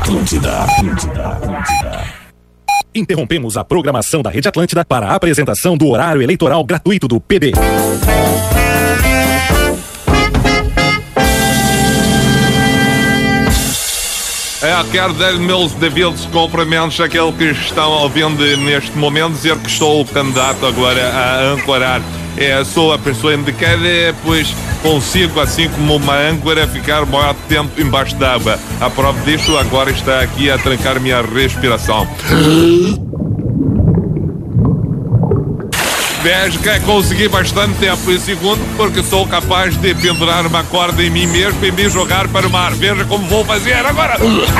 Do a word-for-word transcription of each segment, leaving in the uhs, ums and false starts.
Atlântida, Atlântida, Atlântida. Interrompemos a programação da Rede Atlântida para a apresentação do horário eleitoral gratuito do P B. É, quero dar meus devidos cumprimentos àqueles que estão ouvindo neste momento, dizer que estou o candidato agora a ancorar. É, sou a pessoa indicada, pois consigo, assim como uma âncora, ficar o maior tempo embaixo d'água. A prova disso agora está aqui a trancar minha respiração. Vejo que consegui bastante tempo. E segundo, porque sou capaz de pendurar uma corda em mim mesmo e me jogar para o mar. Veja como vou fazer agora.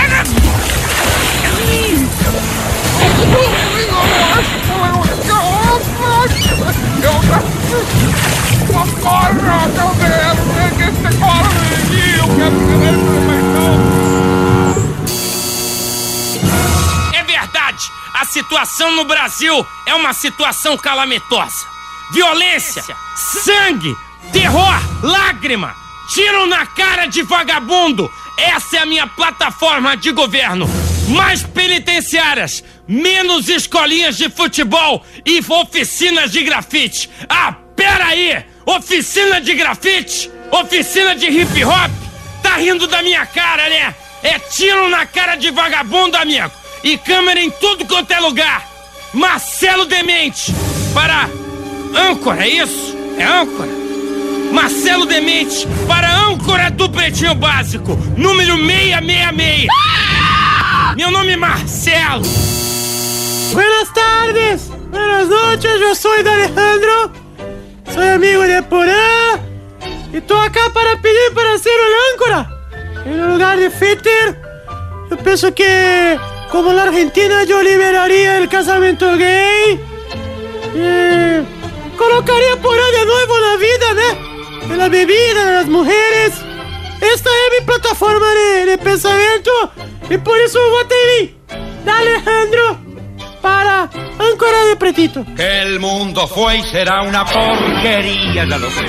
É verdade, a situação no Brasil é uma situação calamitosa. Violência, sangue, terror, lágrima, tiro na cara de vagabundo. Essa é a minha plataforma de governo. Mais penitenciárias, menos escolinhas de futebol e oficinas de grafite. Ah, peraí! Oficina de grafite? Oficina de hip hop? Tá rindo da minha cara, né? É tiro na cara de vagabundo, amigo. E câmera em tudo quanto é lugar. Marcelo Demente para âncora, é isso? É âncora? Marcelo Demente para âncora do Pretinho Básico, número seiscentos e sessenta e seis. Ah! Meu nome é Marcelo. Buenas tardes, buenas noches, eu sou Alejandro, sou amigo de Porã e tô acá para pedir para ser o âncora. Em lugar de Fitter, eu penso que, como na Argentina, eu liberaria o casamento gay e colocaria Porã de novo na vida, né? De la bebida, de las mujeres. Esta é minha plataforma de, de pensamento e por isso eu votei em mim, da Alejandro, para âncora de Pretito. Que el mundo fue y será una porquería, ya lo sé.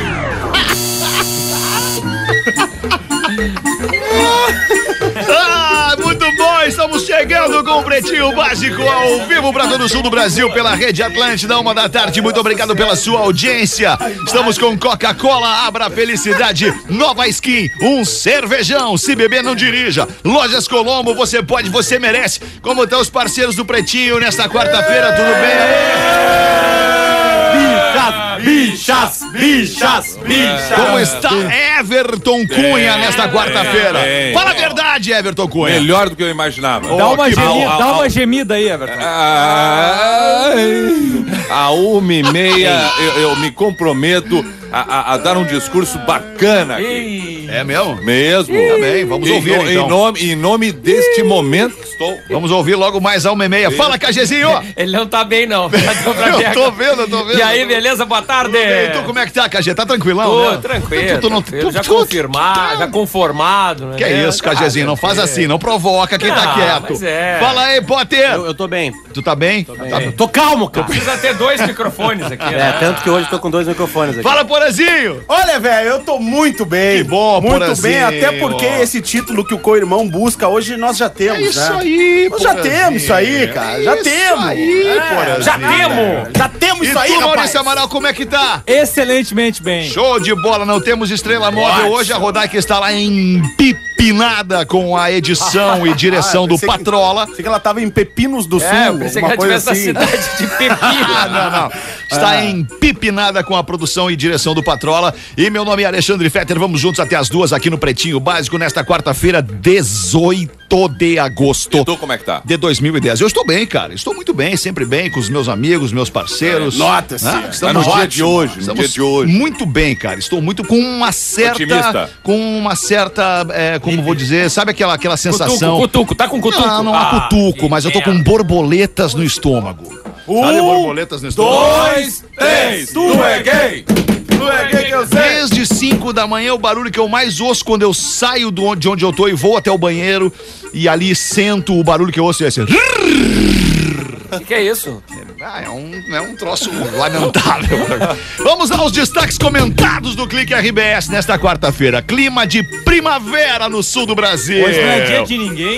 Ah, muito bom, estamos chegando com o Pretinho Básico ao vivo para todo o sul do Brasil pela Rede Atlântida, uma da tarde. Muito obrigado pela sua audiência. Estamos com Coca-Cola, Abra Felicidade, Nova Skin, um cervejão, se beber não dirija. Lojas Colombo, você pode, você merece. Como estão os parceiros do Pretinho nesta quarta-feira, tudo bem? Bichas, bichas, bichas. Como está Everton Cunha bem, nesta quarta-feira? bem, Fala a bem. verdade, Everton Cunha. Melhor do que eu imaginava. Dá uma, que gemida, bom. dá uma gemida aí, Everton. A uma e meia eu, eu me comprometo a, a, a dar um discurso bacana aqui. É mesmo? Mesmo. Tá bem, vamos Em ouvir no- então. Em nome, em nome deste momento que estou. Vamos ouvir logo mais a uma e meia. Fala, Cajezinho! Ele não tá bem, não. Eu tô vendo, eu tô vendo. E aí, beleza? Boa tarde. E tu, como é que tá, Cajê? Tá tranquilão, Tô né? tranquilo, Tu, tu não, tranquilo. tu- já tu- confirmado, tu- já conformado, né? Que é isso, Cajezinho? Não faz assim, não provoca quem tá Ah, quieto. mas é. Fala aí, Potter! Eu, eu tô bem. Tu tá bem? Tá bem. Tô calmo, cara. Precisa ter dois microfones aqui, É, né? tanto que hoje tô com dois microfones aqui. Fala, Porazinho! Olha, velho, eu tô muito bem. Que bom, Muito Porazinho. bem, até porque esse título que o co-irmão busca hoje nós já temos, É isso né? aí, Nós já Porazinho. temos isso aí, cara. Já Isso temos. aí, É, Porazinho. já temos. Já temos E isso aí, tu, rapaz. Maurício Amaral, como é que tá? Excelentemente bem. Show de bola, não temos estrela móvel hoje. A Rodaica está lá em Pipinada com a edição e direção Ah, do pensei que- Patrola. Pensei que ela tava em Pepinos do Sul. É, eu pensei que alguma ela coisa tivesse na assim. cidade de Pepino. Ah, não, não. Está Ah. em Pipinada com a produção e direção do Patrola. E meu nome é Alexandre Fetter. Vamos juntos até as duas aqui no Pretinho Básico nesta quarta-feira, dezoito de agosto. E tu, como é que tá? De dois mil e dez. Eu estou bem, cara. Estou muito bem, sempre bem com os meus amigos, meus parceiros. Nota-se. Né? Mas Estamos no dia ótimos. de hoje, no Estamos dia de hoje. muito bem, cara. Estou muito com uma certa, Otimista. com uma certa, é, como vou dizer, sabe aquela aquela sensação? Cutuco, cutuco, tá com cutuco? Não, não há Ah, cutuco, mas eu tô que com merda. borboletas no estômago. Sabe borboletas no estômago? Dois, três, tu é gay. Tu é gay que eu sei. Desde cinco da manhã, o barulho que eu mais ouço quando eu saio do onde- de onde eu tô e vou até o banheiro e ali sento, o barulho que eu ouço é esse. O que, que é isso? Ah, é um, é um troço lamentável. Vamos aos destaques comentados do Clique R B S nesta quarta-feira. Clima de primavera no sul do Brasil. Hoje não é dia de ninguém.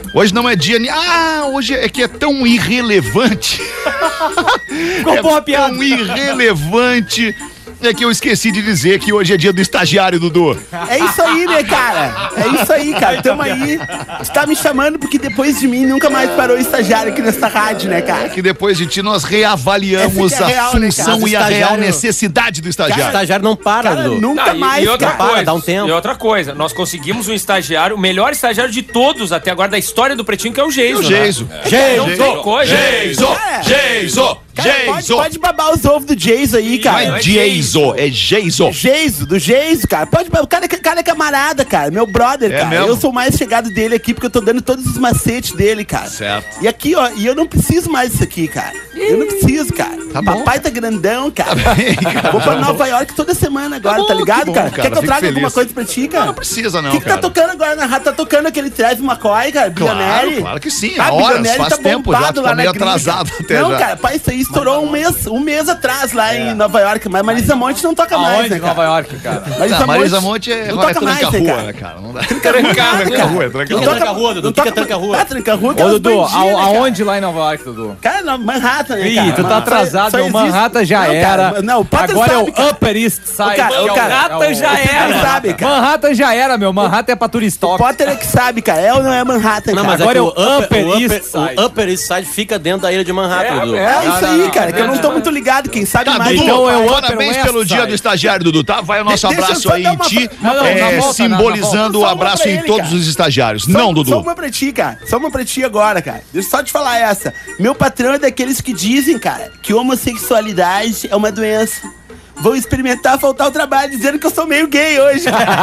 Hoje não é dia... Ah, hoje é que é tão irrelevante. Ficou boa a piada. Tão irrelevante... É que eu esqueci de dizer que hoje é dia do estagiário, Dudu. É isso aí, né, cara? É isso aí, cara. Tamo aí. Tu tá me chamando porque depois de mim nunca mais parou estagiário aqui nessa rádio, né, cara? É que depois de ti nós reavaliamos Essa que é a real, né, função cara? e a real Estagiário- necessidade do O estagiário. estagiário não para, Cara, Dudu. nunca Não, e- mais, e outra cara. coisa, dá um tempo. E outra coisa, nós conseguimos um estagiário, o melhor estagiário de todos até agora da história do Pretinho, que é o Geiso. O Geiso. Né? Não tem coisa. Geiso. Cara, Geiso. Cara, pode, Geiso. pode babar os ovos do Jeiso aí, Não cara. é Geiso, é Geiso. Geiso, do Geiso, cara. Pode, o cara, é- cara é camarada, cara. Meu brother, É cara. mesmo? Eu sou o mais chegado dele aqui porque eu tô dando todos os macetes dele, cara. Certo. E aqui, ó, e eu não preciso mais disso aqui, cara. Eu não preciso, cara. Tá bom. Papai tá grandão, cara. bem, cara. Vou pra Nova York toda semana agora, Tá bom, tá ligado, que bom, cara? cara. Quer que eu Fico traga feliz. alguma coisa pra ti, cara? Não, não precisa não, O que, que tá cara. tocando agora na rádio? Tá tocando aquele Travis McCoy, cara? Claro, Billionaire? claro que sim. Ah, Há horas, Billionaire faz tá tempo já, bombado tu tá lá meio na gringa. atrasado até Não, já. cara, pai, isso aí estourou um mês, um mês atrás lá em Nova York, mas Marisa Monte não toca mais, Aonde né, em cara? Nova York, cara? Marisa, Tá, Marisa Monte é, não é toca mais, né, tranca-rua, cara? né, cara? Não dá. Tranca-rua, Tranca-rua, é O que tranca-rua. é tranca-rua, Dudu? O que é tranca-rua? Ah, tranca-rua que Ô, é os Dudu, bandidos, a- né, cara? aonde lá em Nova York, Dudu? Cara, na Manhattan, né, Ih, cara? tu tá Só- atrasado, só meu existe- Manhattan já Não, era. cara, não, o Potter Agora sabe, é o cara. Upper East Side. O cara- que o é cara- é Manhattan já O cara era. sabe, cara. Manhattan já era, meu. Manhattan é pra O turistop. Potter é que sabe, cara. É ou não é Manhattan, Não, cara? mas Agora é é que o o Upper Upper, East o Upper, Side. o Upper East Side fica dentro da ilha de Manhattan, Dudu. É isso Não, aí, não, cara, que eu não tô não. muito ligado. Quem sabe Tá, mais. Dudu, Então é o parabéns Upper pelo West dia Side. do estagiário, Dudu, tá? Vai o nosso Deixa eu abraço só aí dar em uma- ti, Não, não, é, na volta, simbolizando na- o na abraço volta. em Só uma pra todos ele, os estagiários. Só- Não, Só Dudu. uma pra ti, cara. Só uma pra ti agora, cara. Deixa eu só te falar essa. Meu patrão é daqueles que dizem, cara, que homossexualidade é uma doença. Vou experimentar faltar o trabalho dizendo que eu sou meio gay hoje.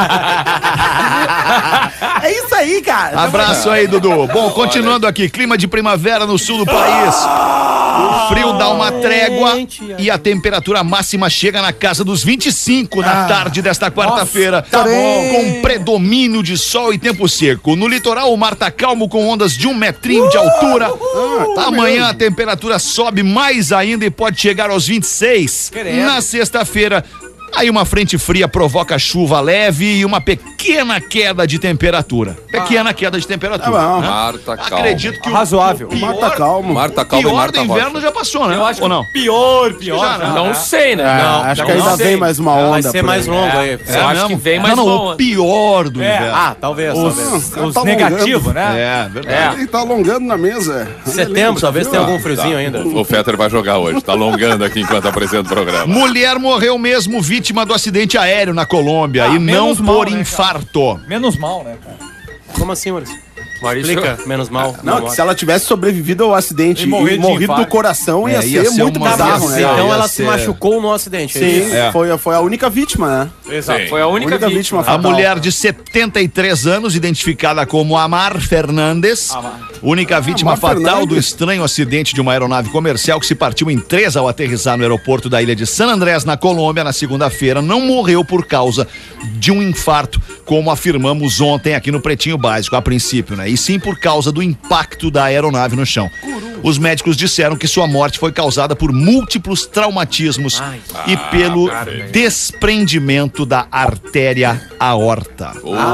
É isso aí, cara. Abraço aí, Dudu. Bom, continuando aqui, clima de primavera no sul do país. O frio dá uma trégua e a temperatura máxima chega na casa dos vinte e cinco na tarde desta quarta-feira. tá bom. Com predomínio de sol e tempo seco. No litoral, o mar tá calmo com ondas de um metrinho de altura. Amanhã a temperatura sobe mais ainda e pode chegar aos vinte e seis. Na sexta-feira, aí uma frente fria provoca chuva leve e uma pequena queda de temperatura. Pequena queda de temperatura. Tá bom. né? Marta, calma. Acredito que o Razoável. o Marta, calma. Marta, calma e pior do Marta inverno Rocha. já passou, né? Eu acho Ou não? pior, pior. Já, não sei, né? É, não, acho não que ainda sei. vem mais uma onda. Vai ser por mais aí. longo aí. Eu acho mesmo? que vem mais Não, não, uma o pior do É. inverno. Ah, talvez, talvez. Cara, Os tá negativos, né? É, verdade. Ele tá alongando na mesa. Setembro, talvez tenha algum friozinho ainda. O Fetter vai jogar hoje. Tá alongando aqui enquanto apresenta o programa. Mulher morreu mesmo vítima do acidente aéreo na Colômbia e não menos mal, por né, infarto. Menos mal, né, cara? Como assim, Maurício? Maurício, Explica, menos mal. Não, que se ela tivesse sobrevivido ao acidente E e morrer de morrido do infarto. coração, ia, É, ia ser, ser muito uma- bizarro, ia né? ser- Então ia ela se ser- machucou no acidente. é Sim, isso? É. foi, foi a única vítima, né? Exato. foi a única, Única vítima. vítima A fatal. mulher de setenta e três anos, identificada como Amar Fernandes, única vítima Amar fatal Fernandes. do estranho acidente de uma aeronave comercial que se partiu em três ao aterrissar no aeroporto da ilha de San Andrés, na Colômbia, na segunda-feira, não morreu por causa de um infarto, como afirmamos ontem aqui no Pretinho Básico, a princípio, né? E sim por causa do impacto da aeronave no chão. Os médicos disseram que sua morte foi causada por múltiplos traumatismos e pelo desprendimento da artéria aorta.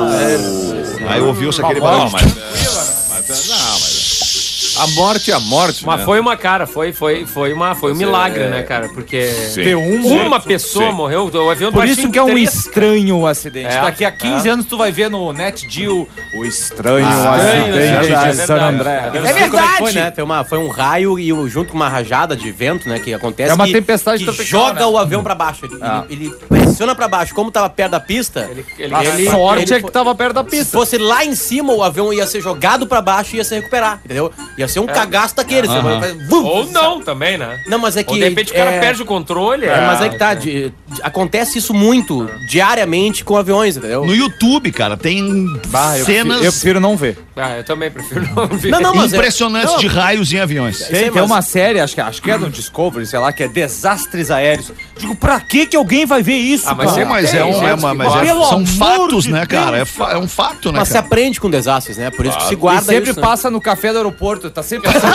Aí ouviu-se aquele Não, barulho. mas, mas, não, mas a morte é a morte, Mas né? foi uma, cara, foi, foi, foi, uma, foi um Mas milagre, é- né, cara? Porque Sim. Ter um uma pessoa Sim. morreu, o avião Por partiu isso em que é um três. estranho o acidente. É, Daqui a quinze é. anos tu vai ver no Net Geo o estranho Ah, acidente é verdade, de San verdade. André. É É verdade! verdade. Foi, né? Foi, uma, foi um raio e o- junto com uma rajada de vento, né? Que acontece. É uma que, tempestade que tropical, joga né? o avião pra baixo. Ele, Ah. ele, ele pressiona pra baixo. Como tava perto da pista, Ele, ele, A ele- sorte ele é que foi- tava perto da se pista. fosse lá em cima, o avião ia ser jogado pra baixo e ia se recuperar, entendeu? Ia ser um cagaço daqueles. Você vai- vai- vum! Ou não também, né? Não, mas é que. Ou de repente o cara é- perde o controle. É, mas é que tá, de- de- acontece isso muito, diariamente com aviões, entendeu? No YouTube, cara, tem Bah, eu cenas prefiro- eu prefiro não ver. Ah, eu também prefiro não ver. Não, não, mas é- impressionantes não. de raios em aviões. Sei, Tem, tem mas- uma série, acho que, acho que é no Discovery, sei lá, que é Desastres Aéreos. Digo, pra que que alguém vai ver isso? isso, Ah, mas cara? é- Mas é, um, Tem é gente uma, que mas gosta. é- Pelo são amor fatos, de né, cara? É, Deus. fa- é um fato, né, Mas se cara? aprende com desastres, né? Por isso que se E guarda sempre isso, né? passa no café do aeroporto, tá sempre passando.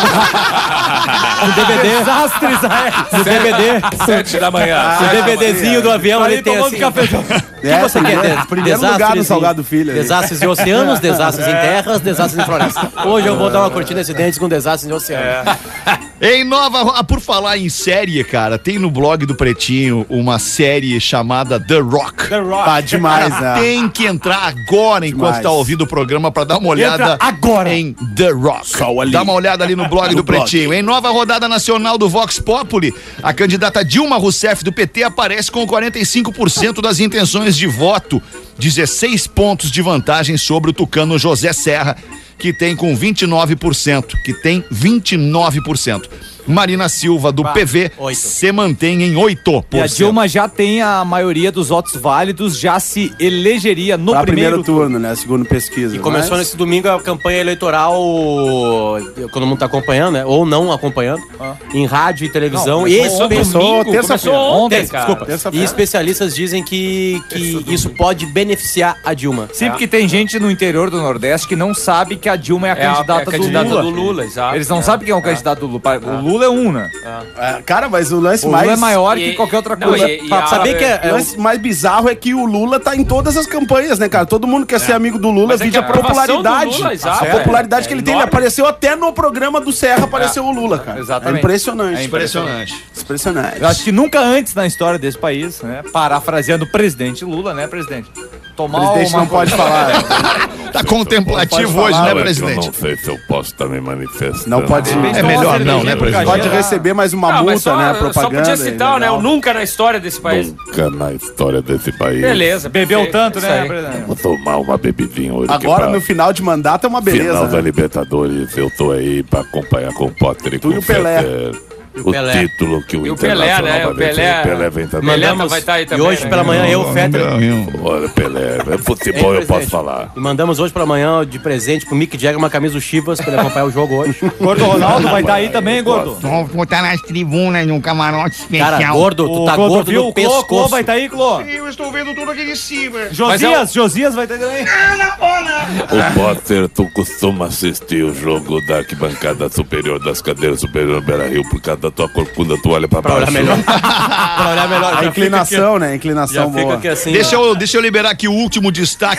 No D V D. Desastres aéreos. No D V D. Sete da manhã. No DVDzinho do avião Tá ali ele tem tomando assim. cafezão. O que É, você primeiro- quer? De- primeiro lugar desastres no em- Salgado Filho ali. Desastres em oceanos, desastres em terras, desastres em florestas. Hoje eu vou dar uma curtida nesse dentes com desastres em oceanos. Em Nova... Ah, por falar em série, cara, tem no blog do Pretinho uma série chamada The Rock. The Rock. Tá demais, né? Tem que entrar agora, enquanto Demais. tá ouvindo o programa, pra dar uma olhada Entra agora. em The Rock. Só ali. Dá uma olhada ali no blog No do blog. Pretinho. Em nova rodada nacional do Vox Populi, a candidata Dilma Rousseff do P T aparece com quarenta e cinco por cento das intenções de voto, dezesseis pontos de vantagem sobre o tucano José Serra, que tem com vinte e nove por cento, que tem vinte e nove por cento. Marina Silva, do P V, oito. se mantém em oito por cento. E a Dilma já tem a maioria dos votos válidos, já se elegeria no Pra primeiro, primeiro turno, né? Segundo pesquisa. E começou mas- nesse domingo a campanha eleitoral, todo mundo tá acompanhando, né? Ou não acompanhando, em rádio e televisão. Não, e começou espe- Começou Domingo, terça-feira. começou ontem, Terça, cara. desculpa. Terça-feira. E especialistas dizem que, que isso pode beneficiar a Dilma. Sim, porque tem gente no interior do Nordeste que não sabe que a Dilma é a É a- candidata, é a candidata do Lula. do Lula, exato. Eles não É. sabem quem é o candidato do Lula. O Lula é um, né? É, cara, mas o lance O mais... Lula é maior E- que qualquer outra não, coisa. e- e Pa- a- Saber que é, O é lance mais bizarro é que o Lula tá em todas as campanhas, né, cara? Todo mundo quer ser amigo do Lula, Mas é vide que a a aprovação popularidade. do Lula, exato, a é. popularidade É que ele tem. Ele enorme. apareceu até no programa do Serra, apareceu o Lula, cara. Exatamente. É impressionante. É Impressionante. Impressionante. Eu acho que nunca antes na história desse país, né? Parafraseando o presidente Lula, né, presidente? O Tomar presidente uma não pode falar. Tá contemplativo Não pode hoje, falar, né, é presidente? sei se eu posso estar me manifestando. Não pode. Depende É de melhor uma não, né, cervejinha presidente? pro Pode cajá. receber mais uma Não, mas multa, só, né? só Propaganda. podia citar, né? ilegal. O nunca na história desse país. Nunca na história desse país. Beleza. Bebeu perfeito, tanto, isso né, aí. presidente? Vou tomar uma bebidinha hoje. que Agora, pra no final de mandato, é uma beleza. final da né? Libertadores, eu tô aí pra acompanhar com o Potter e Tu com e o o Pelé. Fetter. O Pelé. título que o E o Pelé, Internacional né? vai O Pelé. vencer. Pelé vem também. Pelé Mandamos- vai estar aí E também. hoje né? pela manhã eu, Fetter. Olha, Pelé, é futebol, Hein, eu posso presidente? falar. E mandamos hoje pela manhã de presente pro Mick Jagger uma camisa do Chivas pra ele acompanhar o jogo hoje. Gordo Ronaldo vai estar aí também, gordo. Vamos botar nas tribunas, num camarote especial. Cara, gordo, tu O tá Clô, gordo viu? no O Clô, Clô pescoço. vai estar aí, Clô. Eu estou vendo tudo aqui de cima. Josias, Josias vai estar também. O Potter, tu costuma assistir o jogo da arquibancada superior, das cadeiras superior do Beira Rio, por causa da tua corcunda, tu olha pra Pra olhar baixo. melhor. Pra olhar melhor. A Já inclinação, né? A fica inclinação aqui, já fica boa. aqui assim. Deixa ó. eu, deixa eu liberar aqui o último destaque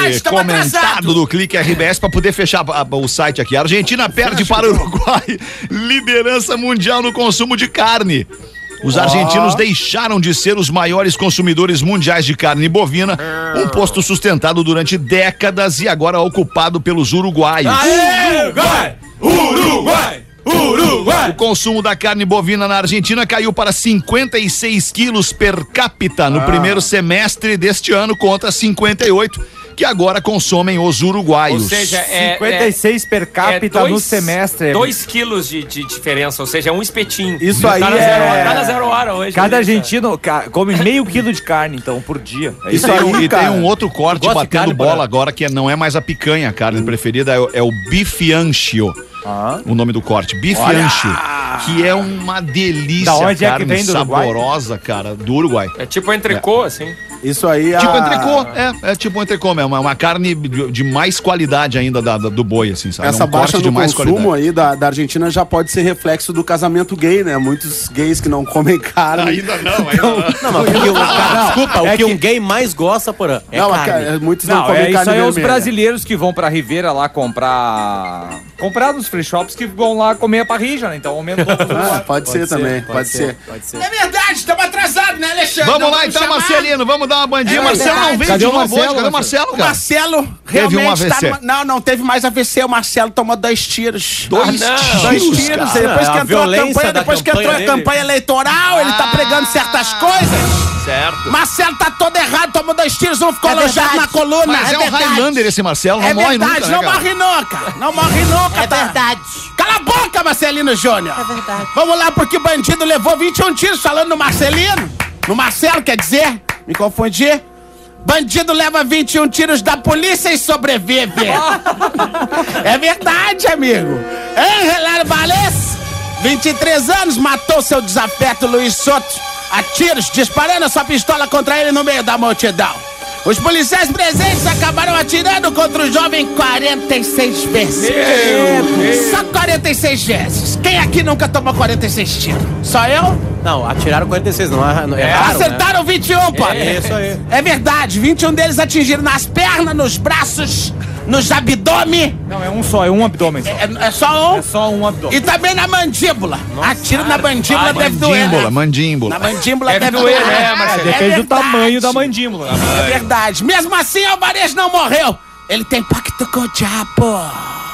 comentado do Clique R B S para poder fechar a- o site aqui. A Argentina perde para o Uruguai, liderança mundial no consumo de carne. Os argentinos deixaram de ser os maiores consumidores mundiais de carne bovina, um posto sustentado durante décadas e agora ocupado pelos uruguaios. Uruguai! Uruguai! Uruguai! O consumo da carne bovina na Argentina caiu para cinquenta e seis quilos per capita no primeiro semestre deste ano contra cinquenta e oito que agora consomem os Ou uruguaios. seja, é. cinquenta e seis per capita dois- no semestre. dois quilos de, de diferença, ou seja, é um espetinho. Isso aí Tá na é- zero hora, tá na zero hora hoje. Cada né? argentino ca- come meio quilo de carne, então, por dia. É Isso E tem, um, aí, e tem cara. um outro corte Gosta de batendo carne, bola Porã? agora, que é- não é mais a picanha, a carne preferida, é, o- é o bife ancho. Ah. O nome do corte, bife ancho, que é uma delícia, Da onde é que carne vem, do Uruguai? saborosa, cara, do Uruguai. É tipo um entrecô, assim. Isso aí... Tipo a... entrecô, é, é tipo entrecô mesmo, é uma carne de, de mais qualidade ainda da- da- do boi, assim, sabe? Essa é um baixa corte de no mais consumo qualidade. aí da, da Argentina já pode ser reflexo do casamento gay, né? Muitos gays que não comem carne. Ainda não, ainda não. Não, mas o que o cara, desculpa, o é que, que- um gay mais gosta, porra, é não, carne. cara, muitos não, Não, comem é, isso carne aí é os vermelha. brasileiros que vão pra Ribeira lá comprar. Comprar nos free shops que vão lá comer a parrilla, né? Então aumentou. Ah, pode, ser também, pode, ser. Pode ser. É verdade, estamos atrasados, né, Alexandre? Vamos Não lá então, chamar? Marcelino, vamos dar uma bandinha. É Marcelo não verdade. veio Cadê de o novo Marcelo, hoje, cadê o Marcelo, O cara? Marcelo Teve um realmente A V C. tá numa... Não, não teve mais A V C, o Marcelo tomou dois tiros. Dois Ah, não. tiros, Dois tiros, cara. depois É que a entrou a violência campanha, da depois que campanha entrou a dele. campanha eleitoral, ele tá pregando certas coisas. Certo. Marcelo tá todo errado, tomou dois tiros, um ficou É alojado verdade. na coluna. Mas é, um verdade. Highlander esse Marcelo, não É morre verdade, nunca, né, não cara? morre nunca. Não morre nunca, É tá? verdade. Cala a boca, Marcelino Júnior. É verdade. Vamos lá, porque bandido levou vinte e um tiros falando no Marcelino. No Marcelo, quer dizer? Me confundi. Bandido leva vinte e um tiros da polícia e sobrevive. É verdade, amigo. Hein, Relário Valês? vinte e três anos, matou seu desafeto Luiz Soto. a tiros, disparando a sua pistola contra ele no meio da multidão. Os policiais presentes acabaram atirando contra o jovem quarenta e seis vezes. Só quarenta e seis vezes. Quem aqui nunca tomou quarenta e seis tiros? Só eu? Não, atiraram quarenta e seis, não é, não é raro, Acertaram né? vinte e um, pô. É isso aí. É verdade, vinte e um deles atingiram nas pernas, nos braços, nos abdômen. Não, é um só, é um abdômen. Só. É, é só um? É só um abdômen. E também na mandíbula. Atiro na mandíbula, Ah, deve doer. mandíbula, né? mandíbula. Na mandíbula Deve deve, doer, doer. né, Marcelo? É Depende do verdade. tamanho da mandíbula. É verdade. Mesmo assim, Alvarez não morreu. Ele tem pacto com o diabo.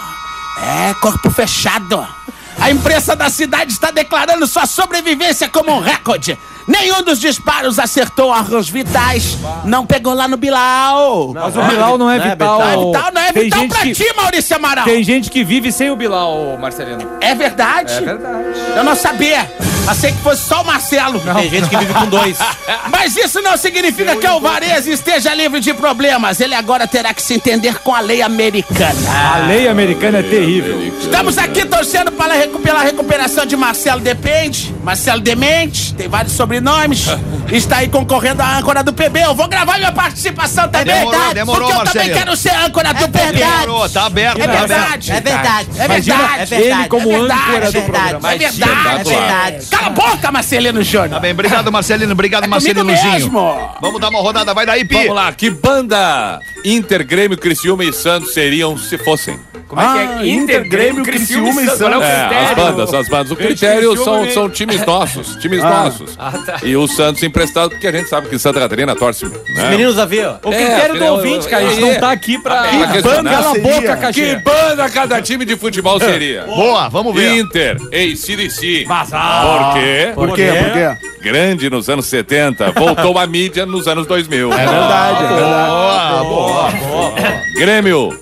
É, corpo fechado. A imprensa da cidade está declarando sua sobrevivência como um recorde. Nenhum dos disparos acertou arros vitais. Não pegou lá no Bilal. Mas o Bilal não é vital. Não é vital, não é Tem vital gente pra que- ti, Maurício Amaral. Tem gente que vive sem o Bilal, Marcelino. É verdade? É verdade. Eu não sabia. Achei que fosse só o Marcelo. Tem gente que vive com dois. Mas isso não significa que o Alvarez esteja livre de problemas. Ele agora terá que se entender com a lei americana. A lei americana é terrível. Estamos aqui torcendo pela, recu- pela recuperação de Marcelo Depende, Marcelo Demente, tem vários sobrenomes. Está aí concorrendo à âncora do P B. Eu vou gravar minha participação também. Demorou, tá? demorou, Porque eu Marcelinho. também quero ser âncora do P B. Demorou, tá aberto, É tá aberto. verdade. É verdade. É Imagina verdade. ele como é verdade, âncora é do verdade, programa. É verdade. É verdade. Cala a boca, Marcelino Júnior. Tá bem, obrigado, Marcelino. Obrigado, É comigo Marcelinozinho. mesmo. Vamos dar uma rodada, vai daí, Pi. Vamos lá, que banda Inter, Grêmio, Criciúma e Santos seriam se fossem? Como é que é? Inter, Grêmio, Criciúma e Santos. Qual é o É, as critério? bandas, as bandas. O critério Criciúma são, e- são times nossos, times nossos. Ah, tá. E o Santos emprestado, porque a gente sabe que Santa Catarina torce, né? Os meninos da Via. O É, critério do eu- ouvinte, cara, a gente é, não tá aqui pra... pra questionar. Cala a boca, Que Caxinha. banda cada time de futebol seria? Boa, vamos ver. Inter, A C D C. Vazar. Por quê? Por quê? Por quê? Grande nos anos setenta, voltou à mídia nos anos dois mil. É verdade, é verdade. Boa, boa. Grêmio,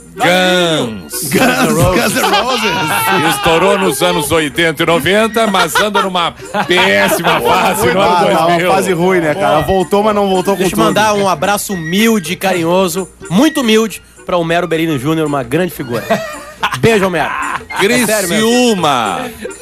Guns. Guns, Guns N' Roses. Estourou nos anos oitenta e noventa, mas anda numa péssima fase no ano Ah, tá dois mil. uma fase ruim, né, cara? Voltou, mas não voltou com Deixa eu tudo. mandar um abraço humilde, carinhoso, muito humilde, pra Homero Berino Júnior, uma grande figura. Beijo, Homero. É sério mesmo. Criciúma,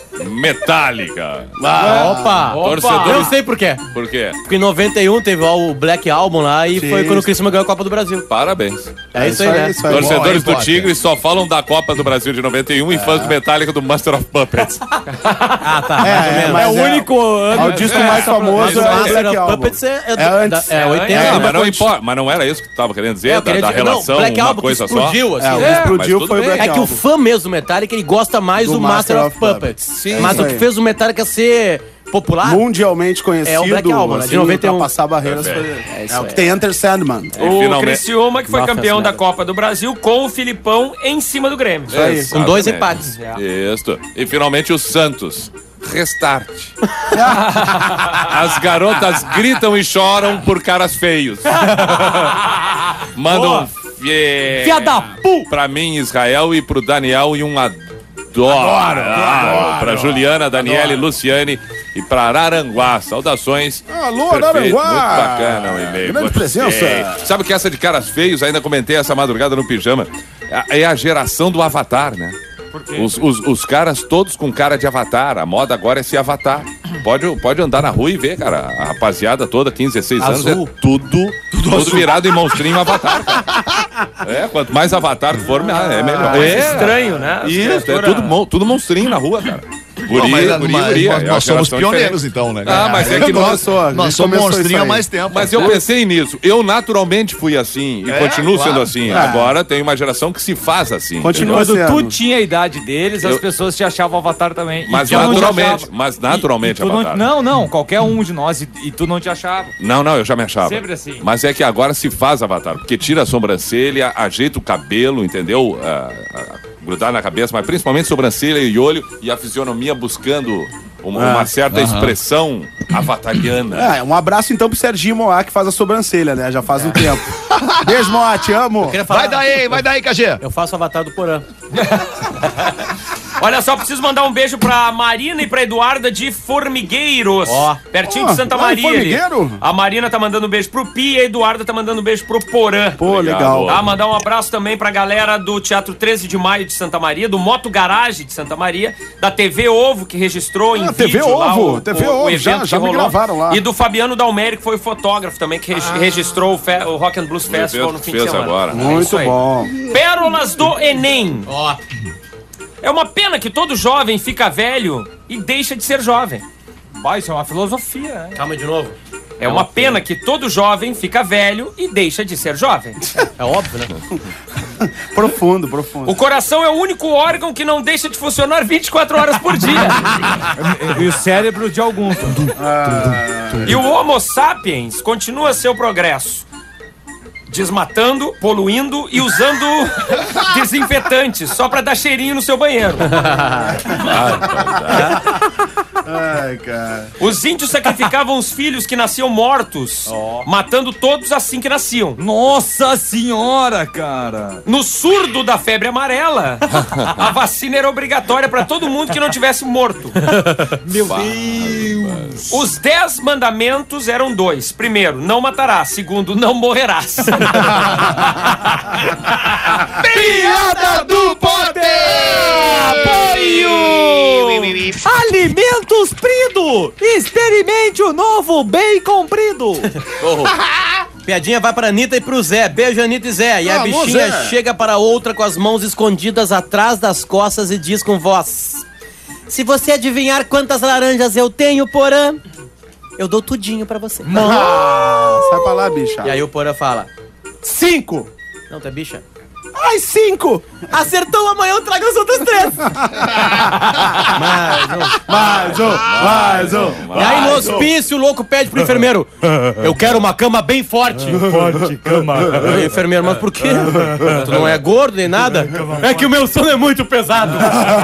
Metallica. Opa! Torcedor- Eu sei por quê. Por quê? Porque em noventa e um teve ó, o Black Album lá e Sim. foi quando o Criciúma ganhou a Copa do Brasil. Parabéns. É, isso aí, né? isso aí. Torcedores Boa, do hein, Tigre só falam da Copa do Brasil de noventa e um e fãs do Metallica do Master of Puppets. Ah, tá. É, mais ou é, menos. mas É o único ano. É o disco mais famoso Mas o é o Master Black of Album. Puppets é, é, É antes. da- é oitenta. É, né? mas não Depois- importa. Mas não era isso que tu tava querendo dizer, É, eu da, queria da dizer- relação, não, Black uma Album que coisa só? explodiu, assim. É, o que É, explodiu mas foi o tudo Black bem. É que o Album. fã mesmo do Metallica, ele gosta mais do, Do Master, Master of of Puppets. Sim. Mas Isso o que aí. fez o Metallica ser popular Mundialmente conhecido, É o Black Album, né? De assim, noventa e um. pra passar barreiras. É, foi- é isso É o que aí. tem Enter Sandman. E O finalmente- Criciúma, que foi Nossa campeão da Senhora. Copa do Brasil, com o Filipão em cima do Grêmio. aí. com dois Exatamente. empates. Isso. E finalmente o Santos. Restart. As garotas gritam e choram por caras feios. Mandam fie... Fia da pu! pra mim, Israel, e pro Daniel e um adoro. Adoro, adoro. Pra Juliana, Daniele, Luciane e pra Araranguá. Saudações. Alô, Perfeito, Araranguá! Muito bacana o e-mail. Grande Gostei. presença. Sabe que essa de caras feios, ainda comentei essa madrugada no pijama, é a geração do Avatar, né? Os, os, os caras todos com cara de avatar. A moda agora é ser avatar. Pode, pode andar na rua e ver, cara. A rapaziada toda, quinze, dezesseis anos, Azul. é tudo, tudo, virado em monstrinho avatar, cara. É, quanto mais avatar for, é melhor. É É, estranho, né? Isso, é tudo, mon- tudo monstrinho na rua, cara. Guri, Não, mas- guri, mas guri, nós- é nós uma somos geração pioneiros, diferente. então, né, Ah, cara? mas é Eu que nós... Começou, a gente Nós somos começou monstrinho isso há aí. mais tempo. Mas eu pensei nisso. Eu naturalmente fui assim e É, continuo claro. sendo assim. É. Agora tem uma geração que se faz assim. Continua Quando sendo. tu tinha a idade deles, as Eu- pessoas te achavam avatar também. E Mas tu não te naturalmente, achava. mas naturalmente E- e tu não- avatar. Não, não, qualquer um de nós e, e tu não te achava. Não, não, eu já me achava. Sempre assim. Mas é que agora se faz avatar, porque tira a sobrancelha, ajeita o cabelo, entendeu? Ah, ah, grudar na cabeça, mas principalmente sobrancelha e olho e a fisionomia buscando uma, Ah, uma certa expressão avatariana. É, um abraço então pro Serginho Moá, que faz a sobrancelha, né? Já faz um tempo. Beijo, Moá, te amo. Eu queria falar- Vai daí, vai daí, Cagê. Eu faço o avatar do Porã. Olha só, preciso mandar um beijo pra Marina e pra Eduarda de Formigueiros. Ó. Pertinho Ó, de Santa lá em Maria. ali. Formigueiro? A Marina tá mandando um beijo pro Pi e a Eduarda tá mandando um beijo pro Porã. Pô, legal. Ah, mandar um abraço também pra galera do Teatro treze de Maio de Santa Maria, do Moto Garage de Santa Maria, da T V Ovo, que registrou em Ah, T V vídeo lá Ovo, o, T V o, o Ovo, evento já- que já me rolou. gravaram lá. E do Fabiano Dalmeri, que foi o fotógrafo também, que regi- registrou o, fe- o Rock and Blues Festival no evento fim que de fez semana. agora. É Muito isso aí. bom. Pérolas do Enem. Ó. É uma pena que todo jovem fica velho e deixa de ser jovem. Vai, isso é uma filosofia, né? Calma de novo. É uma pena que todo jovem fica velho e deixa de ser jovem. É óbvio, né? Profundo, profundo. O coração é o único órgão que não deixa de funcionar vinte e quatro horas por dia. E o cérebro de alguns. E o Homo sapiens continua seu progresso. Desmatando, poluindo e usando desinfetantes só pra dar cheirinho no seu banheiro. Ai, cara. Os índios sacrificavam os filhos que nasciam mortos, matando todos assim que nasciam. Nossa senhora, cara! No surdo da febre amarela, a vacina era obrigatória pra todo mundo que não tivesse morto. Meu Deus! Os dez mandamentos eram dois. Primeiro, não matarás. Segundo, não morrerás. Piada do poder! Apoio! Alimentos Prido! Experimente o novo bem comprido! Piadinha vai pra Anitta e pro Zé. Beijo, Anitta e Zé. E a Vamos, bichinha Zé. chega para outra com as mãos escondidas atrás das costas e diz com voz: se você adivinhar quantas laranjas eu tenho, Porã, eu dou tudinho pra você. Ah, sai pra lá, bicha. E aí o Porã fala: Cinco. não, tu é bicha? Ai, cinco. Acertou, amanhã eu trago as outras três. Mas, não. Mais um, mais um. E aí no hospício o louco pede pro enfermeiro: eu quero uma cama bem forte. Forte, cama. E o enfermeiro: mas por quê? Tu não é gordo nem nada? É que o meu sono é muito pesado.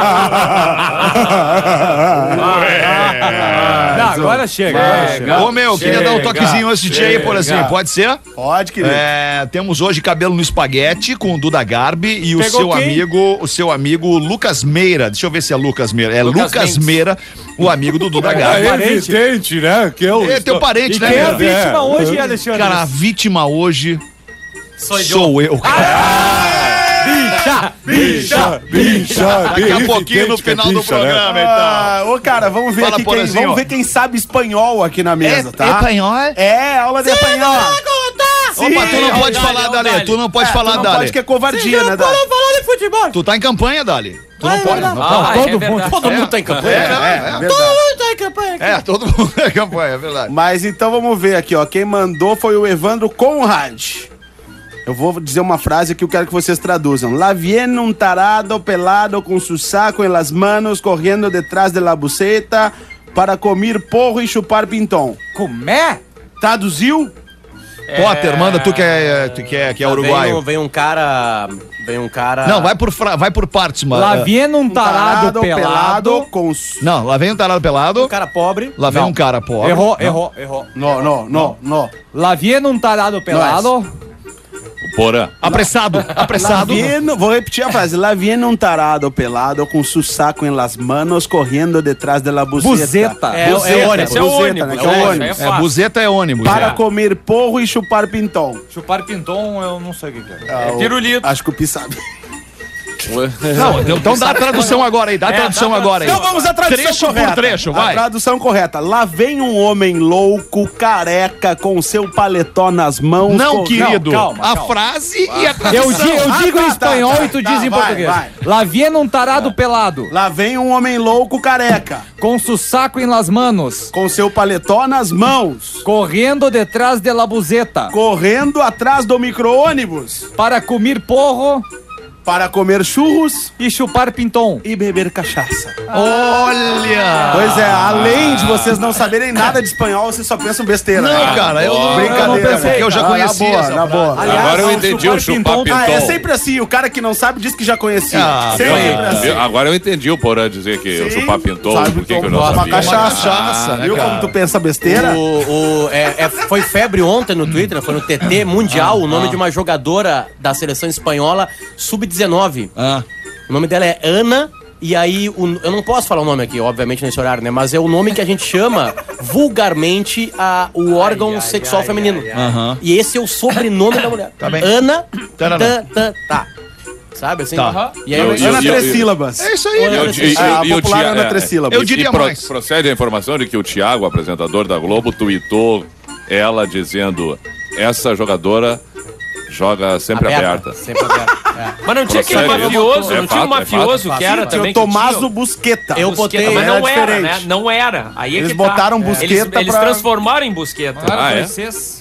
Não, agora chega. Agora chega. Ô, meu, queria dar um toquezinho antes de ti aí, por assim, pode ser? Pode, querido. É, temos hoje Cabelo no Espaguete com o Duda Garbi e o Pegou seu quem? amigo, o seu amigo Lucas Meira. Deixa eu ver se é Lucas Meira. É Lucas Lucas, Mendes. Meira, o amigo do Duda Garbi. evidente, né? Que eu É teu parente, e né, quem é a Meira? vítima É. hoje, Alexandre? Cara, a vítima hoje Sou sou eu. bicha, bicha, bicha. Daqui a pouquinho no final do programa, então. Ah, ô, cara, vamos ver Fala, aqui quem, Porazinho. vamos ver quem sabe espanhol aqui na mesa, tá? espanhol? É, aula de espanhol. Opa, tu não pode Dali, falar, ó, Dali. Dali. Tu não pode É, falar, tu não Dali. pode que é covardia, né, Dali? falar de futebol! Tu tá em campanha, Dali. Tu não Ah, é pode. verdade. Não, Ah, todo é mundo, verdade. Todo mundo tá em campanha. É, é, é. verdade. Todo tá em campanha aqui. É, todo mundo é campanha, é verdade. Mas então vamos ver aqui, ó. Quem mandou foi o Evandro Conrad. Eu vou dizer uma frase que eu quero que vocês traduzam. Lá viene um tarado pelado com su saco em las manos, correndo detrás de la buceta para comer porro e chupar pintão. Como é? Traduziu? Potter, manda tu que é, tu que é, que é Vem uruguaio. um, vem um cara. Vem um cara. Não, vai por, fra- vai por partes, mano. Lá viene um tarado, Tarado pelado. com... su- Não, lá vem um tarado pelado. Um cara pobre. Lá vem Não. um cara pobre. Errou, Não. errou, errou. Não, não, não, não. Lá viene um tarado pelado. Porã. Apressado, Lá apressado. viene, vou repetir a frase. Lá viene um tarado pelado com su saco em las manos, correndo detrás de la buceta. Buzeta. É, é ônibus. Esse é Buzeta, ônibus. né, que é o É, ônibus. é É, fácil. buzeta é ônibus. Para é. comer porro e chupar pintão. Chupar pintom, eu não sei o que que é. Ah, o- pirulito. Acho que o Pi sabe. Não, então dá a tradução agora aí, dá a É, tradução dá a agora aí. Então vamos à tradução Trecho correta. por trecho, vai. A tradução correta. Lá vem um homem louco, careca, com seu paletó nas mãos. Não, com- querido. calma, a calma. frase e a Eu, tradução. di- eu Ah, digo tá, em tá, espanhol tá, e tu tá, diz em vai, português. vai. Lá viene um tarado pelado. Lá vem um homem louco, careca, Com su saco em las manos. com seu paletó nas mãos, Correndo detrás de la buzeta. correndo atrás do micro-ônibus Para comer porro para comer churros e chupar pintom. e beber cachaça. Olha! Pois é, além de vocês não saberem nada de espanhol, vocês só pensam besteira. Não, né? cara, eu não, Brincadeira, eu não pensei, porque eu já Ah, conhecia. Na boa, essa na frase. boa. Agora eu o entendi chupar o chupar pintom- pintom. Ah, é sempre assim, o cara que não sabe diz que já conhecia. Ah, sempre viu? assim. Viu? Agora eu entendi o Porã dizer que o Sim, chupar pintou, sabe por que que que eu não uma sabia. cachaça. cachaça, né, Viu cara? como tu pensa besteira? O, o- é- é- foi febre ontem no Twitter, né? Foi no T T Mundial, o nome de uma jogadora da seleção espanhola sub dezenove. Ah. O nome dela é Ana E aí, o, eu não posso falar o nome aqui, obviamente, nesse horário, né? Mas é o nome que a gente chama vulgarmente a, o órgão ai, ai, sexual ai, feminino. Ai, ai, ai. Uhum. E esse é o sobrenome da mulher. Tá bem. Ana Tá, tá, tá. Sabe assim? Tá. Uhum. E aí, eu, eu, Ana Três Sílabas. É isso aí. Eu, eu, ah, a popular Ana Três Sílabas. Eu diria pro, mais. Procede a informação de que o Thiago, apresentador da Globo, tuitou ela dizendo: essa jogadora joga sempre aberta. aberta. Sempre aberta. É. Mas não tinha aquele mafioso, é não tinha um mafioso é que era também. O Tomaso Busqueta. Eu botei, mas não era, era né? Não era. Aí é eles que botaram tá. Busqueta Eles, pra... eles transformaram em Busqueta. Ah, é?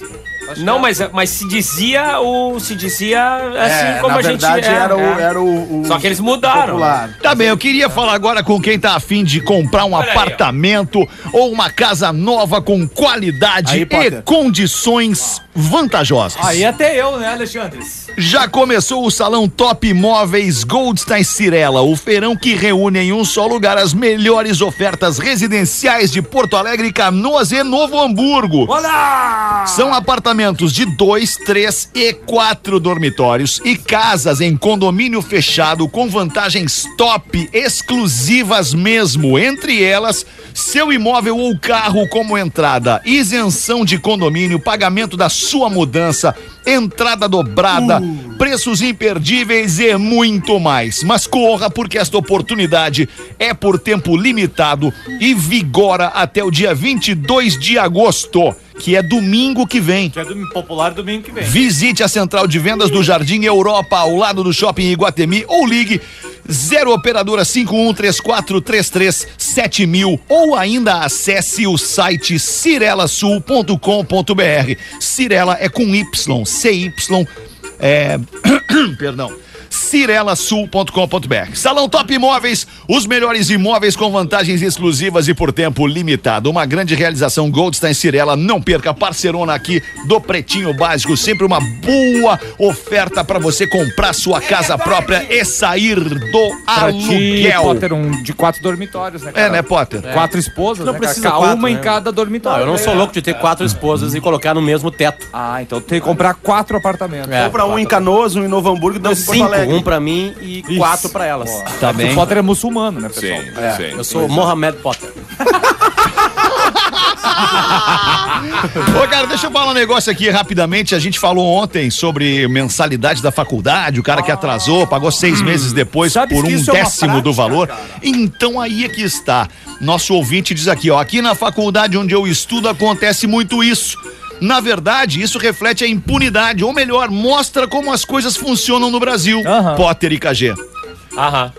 Não, mas, mas se dizia o se dizia assim é, como na a gente verdade, é, era, o, é. era o, o Só que eles mudaram. Popular. Tá bem, eu queria falar agora com quem tá afim de comprar um Olha apartamento aí, ou uma casa nova com qualidade aí, e condições vantajosas. Aí até eu, né, Alexandre? Já começou o Salão Top Imóveis Goldstein Cirela, o feirão que reúne em um só lugar as melhores ofertas residenciais de Porto Alegre, Canoas e Novo Hamburgo. Olá! São apartamentos de dois, três e quatro dormitórios e casas em condomínio fechado com vantagens top, exclusivas mesmo. Entre elas, seu imóvel ou carro como entrada, isenção de condomínio, pagamento da sua mudança, entrada dobrada, uh. preços imperdíveis e muito mais. Mas corra, porque esta oportunidade é por tempo limitado e vigora até o dia vinte e dois de agosto, que é domingo que vem. Que é do popular domingo que vem. Visite a central de vendas do Jardim Europa, ao lado do Shopping Iguatemi, ou ligue zero operadora cinco um três quatro três três sete mil, ou ainda acesse o site cirela sul ponto com ponto br. Cirela é com Y, C Y, é... perdão. cirela sul ponto com ponto br. Salão Top Imóveis, os melhores imóveis com vantagens exclusivas e por tempo limitado. Uma grande realização Goldstein Cirela. Não perca, parcerona aqui do Pretinho Básico. Sempre uma boa oferta para você comprar sua casa própria e sair do pra aluguel. Ti, Potter, um de quatro dormitórios, né, cara? É, né, Potter? É. Quatro esposas, não né, precisa cara? quatro, Uma né? em cada dormitório. Não, eu não sou louco de ter quatro esposas e colocar no mesmo teto. Ah, então tem que comprar quatro apartamentos. É, compra um em Canoas, um em Novo Hamburgo e dois em Porto Alegre. Um pra mim e Isso. quatro pra elas. Boa. Tá bem. O Potter é muçulmano, né, pessoal? Sim, é, sim. Eu sou Mohamed Potter. Ô, cara, deixa eu falar um negócio aqui rapidamente. A gente falou ontem sobre mensalidade da faculdade, o cara que atrasou, pagou seis hum. meses depois Sabe por um décimo é do valor. Cara. Então aí é que está. Nosso ouvinte diz aqui, ó, aqui na faculdade onde eu estudo acontece muito isso. Na verdade, isso reflete a impunidade, ou melhor, mostra como as coisas funcionam no Brasil. Uhum. Potter e K G. Aham.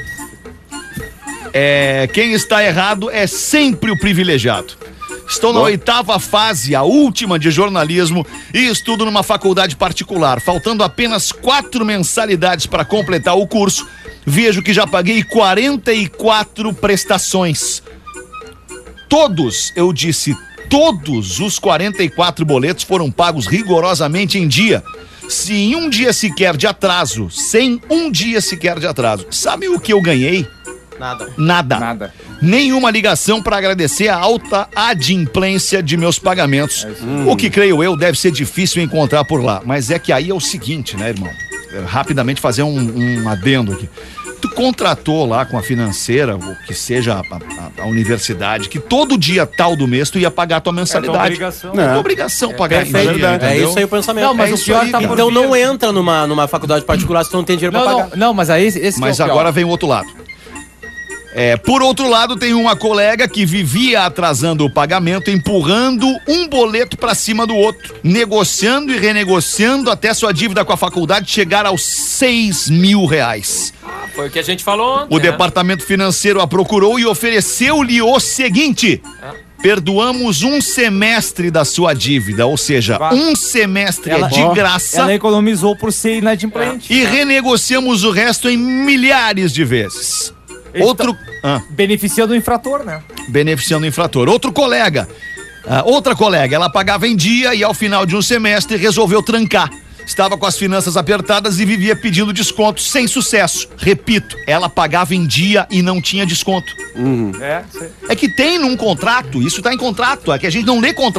É, quem está errado é sempre o privilegiado. Estou na Bom. oitava fase, a última de jornalismo, e estudo numa faculdade particular. Faltando apenas quatro mensalidades para completar o curso, vejo que já paguei quarenta e quatro prestações. Todos, eu disse, todos os quarenta e quatro boletos foram pagos rigorosamente em dia. Sem um dia sequer de atraso. Sem um dia sequer de atraso. Sabe o que eu ganhei? Nada. Nada. Nada. Nenhuma ligação para agradecer a alta adimplência de meus pagamentos. É hum. O que, creio eu, deve ser difícil encontrar por lá. Mas é que aí é o seguinte, né, irmão? É, rapidamente fazer um, um adendo aqui. Tu contratou lá com a financeira, ou que seja a, a, a universidade, que todo dia tal do mês tu ia pagar a tua mensalidade. É tua obrigação. É tua obrigação é, pagar em dia, é isso aí o pensamento. Não, mas é o pior tá por Então vir. não entra numa, numa faculdade particular se tu não tem dinheiro não, pra não, pagar. Não, mas aí esse Mas que é o agora pior. vem o outro lado. É, por outro lado, tem uma colega que vivia atrasando o pagamento, empurrando um boleto pra cima do outro, negociando e renegociando até sua dívida com a faculdade chegar aos seis mil reais. Ah, foi o que a gente falou ontem. O né? departamento financeiro a procurou e ofereceu-lhe o seguinte: ah. perdoamos um semestre da sua dívida, ou seja, ah. um semestre ela, é de ó, graça. Ela economizou por ser inadimplente. E renegociamos o resto em milhares de vezes. Ele Outro tá ah. beneficiando o infrator, né? Beneficiando o infrator. Outro colega, ah, outra colega, ela pagava em dia e ao final de um semestre resolveu trancar. Estava com as finanças apertadas e vivia pedindo desconto sem sucesso. Repito, ela pagava em dia e não tinha desconto. Uhum. É, é que tem num contrato, isso está em contrato, é que a gente não lê contrato.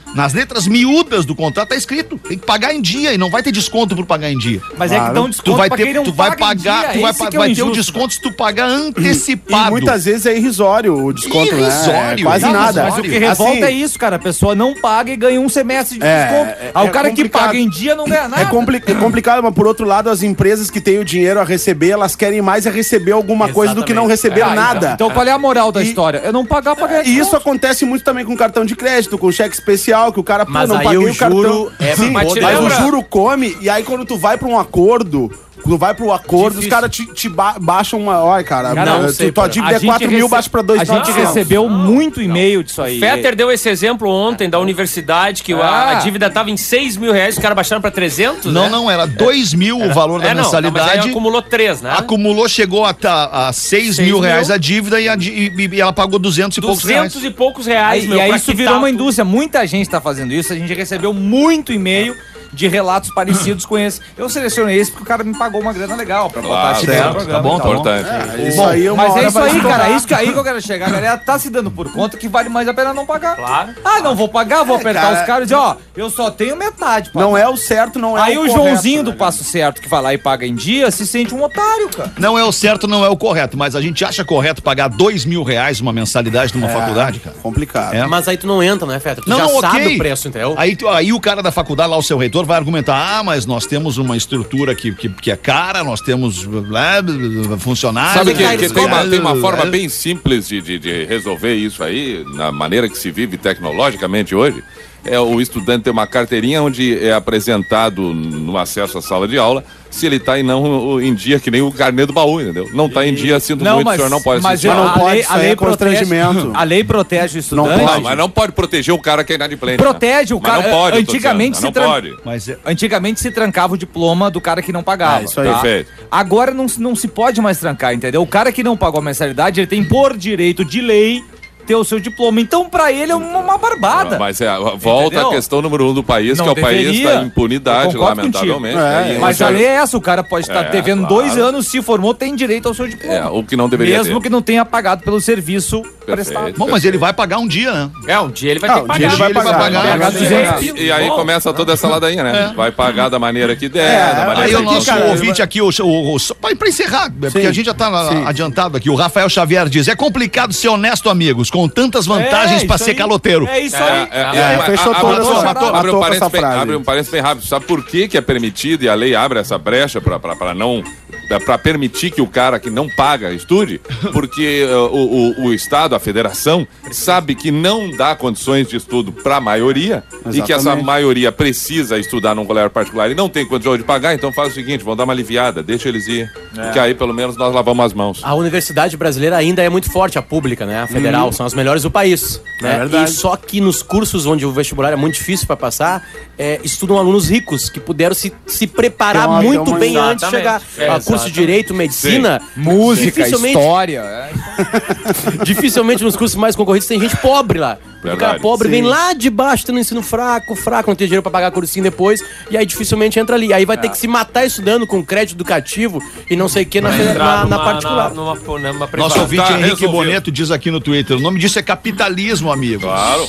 Nas letras miúdas do contrato tá escrito, tem que pagar em dia e não vai ter desconto por pagar em dia. Mas é que dão desconto tu vai pra ter, quem não tu vai paga em pagar, dia, tu vai, esse pa- que é o vai ter o injusto. desconto se tu pagar antecipado. E muitas vezes é irrisório o desconto, Irrisório, né? É quase Não, nada. Mas o que revolta Assim, é isso, cara. A pessoa não paga e ganha um semestre de É, desconto. é- Aí é o cara que complicado. paga em dia não ganha nada. É, compli- é complicado, mas por outro lado, as empresas que têm o dinheiro a receber, elas querem mais é receber alguma coisa do que não receber Ah, nada. Então, então qual é a moral da E- história? Eu não pagar pra ganhar E isso desconto. acontece muito também com cartão de crédito, com cheque especial, que o cara, pô, Mas não aí paguei o o cartão. juro é Sim, pra mas poder- o lembra? juro come, e aí quando tu vai pra um acordo, tu vai pro acordo, Difícil. os caras te, te ba- baixam uma. Olha, cara, Cara, tu- não sei, tua cara. dívida A é gente quatro mil, rece- baixa pra dois A gente não. recebeu muito e-mail disso aí. Fetter deu esse exemplo ontem da universidade, que a, Ah. a dívida tava em seis mil reais, os caras baixaram pra trezentos, Não, né? não, era dois mil o valor da É, não, não, mas aí mensalidade. acumulou três, né? Acumulou, chegou a, a, a seis Seis mil mil. reais a dívida e, a di- e- e ela pagou duzentos e poucos reais. duzentos e poucos reais, Aí, meu, e aí pra isso quitar virou uma tudo. indústria. Muita gente tá fazendo isso. A gente recebeu muito e-mail de relatos parecidos com esse. Eu selecionei esse porque o cara me pagou uma grana legal pra botar Claro, esse certo, no programa tá bom, e tal. importante. É, isso Bom, aí uma mas é hora isso vai aí, estourar. cara. É isso que, aí que eu quero chegar. A galera tá se dando por conta que vale mais a pena não pagar. Claro. Ah, não vou pagar, vou É, apertar cara, os caras e dizer, ó, eu só tenho metade. pá. Não é o certo, não é Aí o o correto, Joãozinho né, do Passo Certo, que vai lá e paga em dia, se sente um otário, cara. Não é o certo, não é o correto, mas a gente acha correto pagar dois mil reais uma mensalidade numa faculdade, cara. Complicado. É. Mas aí tu não entra, né, Fetter? Tu Não, já não, sabe ok. o preço, entendeu? Aí, tu- aí o cara da faculdade, lá o seu reitor, vai argumentar: ah, mas nós temos uma estrutura que, que, que é cara, nós temos blá, blá, blá, funcionários. Sabe que, cara, que eles tem, uma, cobram. tem uma forma bem simples de, de, de resolver isso aí, na maneira que se vive tecnologicamente hoje. É o estudante ter uma carteirinha onde é apresentado no acesso à sala de aula se ele está em, não, em dia, que nem o carnê do baú, entendeu? Não está em dia, sinto muito, o senhor não pode mas assistir. eu- Não a pode, lei, isso a aí lei é protege, constrangimento. a lei protege o estudante. Não, mas não pode proteger o cara que é inadimplente. Protege o Mas cara. não pode, eu tô antigamente dizendo, se não tran- pode. Mas é- Antigamente se trancava o diploma do cara que não pagava. É, isso aí. tá? Perfeito. Agora não, se- não se pode mais trancar, entendeu? O cara que não pagou a mensalidade, ele tem por direito de lei ter o seu diploma. Então, pra ele é uma, uma barbada. Mas é, volta Entendeu? a questão número um do país, Não que é o país deveria. da impunidade, Eu concordo lamentavelmente. contigo. né? E Mas você- a lei é essa, o cara pode estar É, devendo claro. dois anos, se formou, tem direito ao seu diploma. É, o que não deveria Mesmo ter. que não tenha pagado pelo serviço prestado. Bom, mas ele vai pagar um dia, né? É, um dia ele vai Ah, ter que um pagar. dia ele vai Ele vai pagar. pagar. vai pagar duzentos E, e aí Bom. começa toda essa ladainha, né? Vai pagar da maneira que der, É, da maneira Aí que o nosso cara, ouvinte aqui, o, o, o, pra, pra encerrar, porque a gente já tá sim. adiantado aqui, o Rafael Xavier diz: é complicado ser honesto, amigos, com tantas vantagens É, pra isso ser aí. caloteiro. É isso É, aí. é, É, é, fechou a- toda abre- essa- abre- abre matou um com parênteses essa bem- frase. abre um parênteses bem rápido. Sabe por que que é permitido e a lei abre essa brecha pra, pra, pra não... para permitir que o cara que não paga estude? Porque uh, o, o, o Estado, a federação, sabe que não dá condições de estudo para a maioria e que essa Exatamente. maioria precisa estudar num colégio particular e não tem condição de pagar, então faz o seguinte, vão dar uma aliviada, deixa eles ir, que aí pelo menos nós lavamos as mãos. A universidade brasileira ainda é muito forte, a pública, né? A federal, são as melhores do país. Né? É verdade. E só que nos cursos onde o vestibular é muito difícil para passar, é, estudam alunos ricos que puderam se, se preparar Tem uma- muito tem uma- bem antes de chegar. É, a curso de Direito, Medicina, Música, dificilmente- história. é. Dificilmente nos cursos mais concorridos tem gente pobre lá. Porque o cara Verdade. pobre Sim. vem lá de baixo, tendo um ensino fraco, fraco, não tem dinheiro pra pagar cursinho depois, e aí dificilmente entra ali. Aí vai ter que se matar estudando com crédito educativo e não sei o que na, Vai entrar na, na numa- particular. na- numa, numa privada. Nosso ouvinte Tá, Henrique resolvido. Boneto diz aqui no Twitter: o nome disso é capitalismo, amigo. Claro.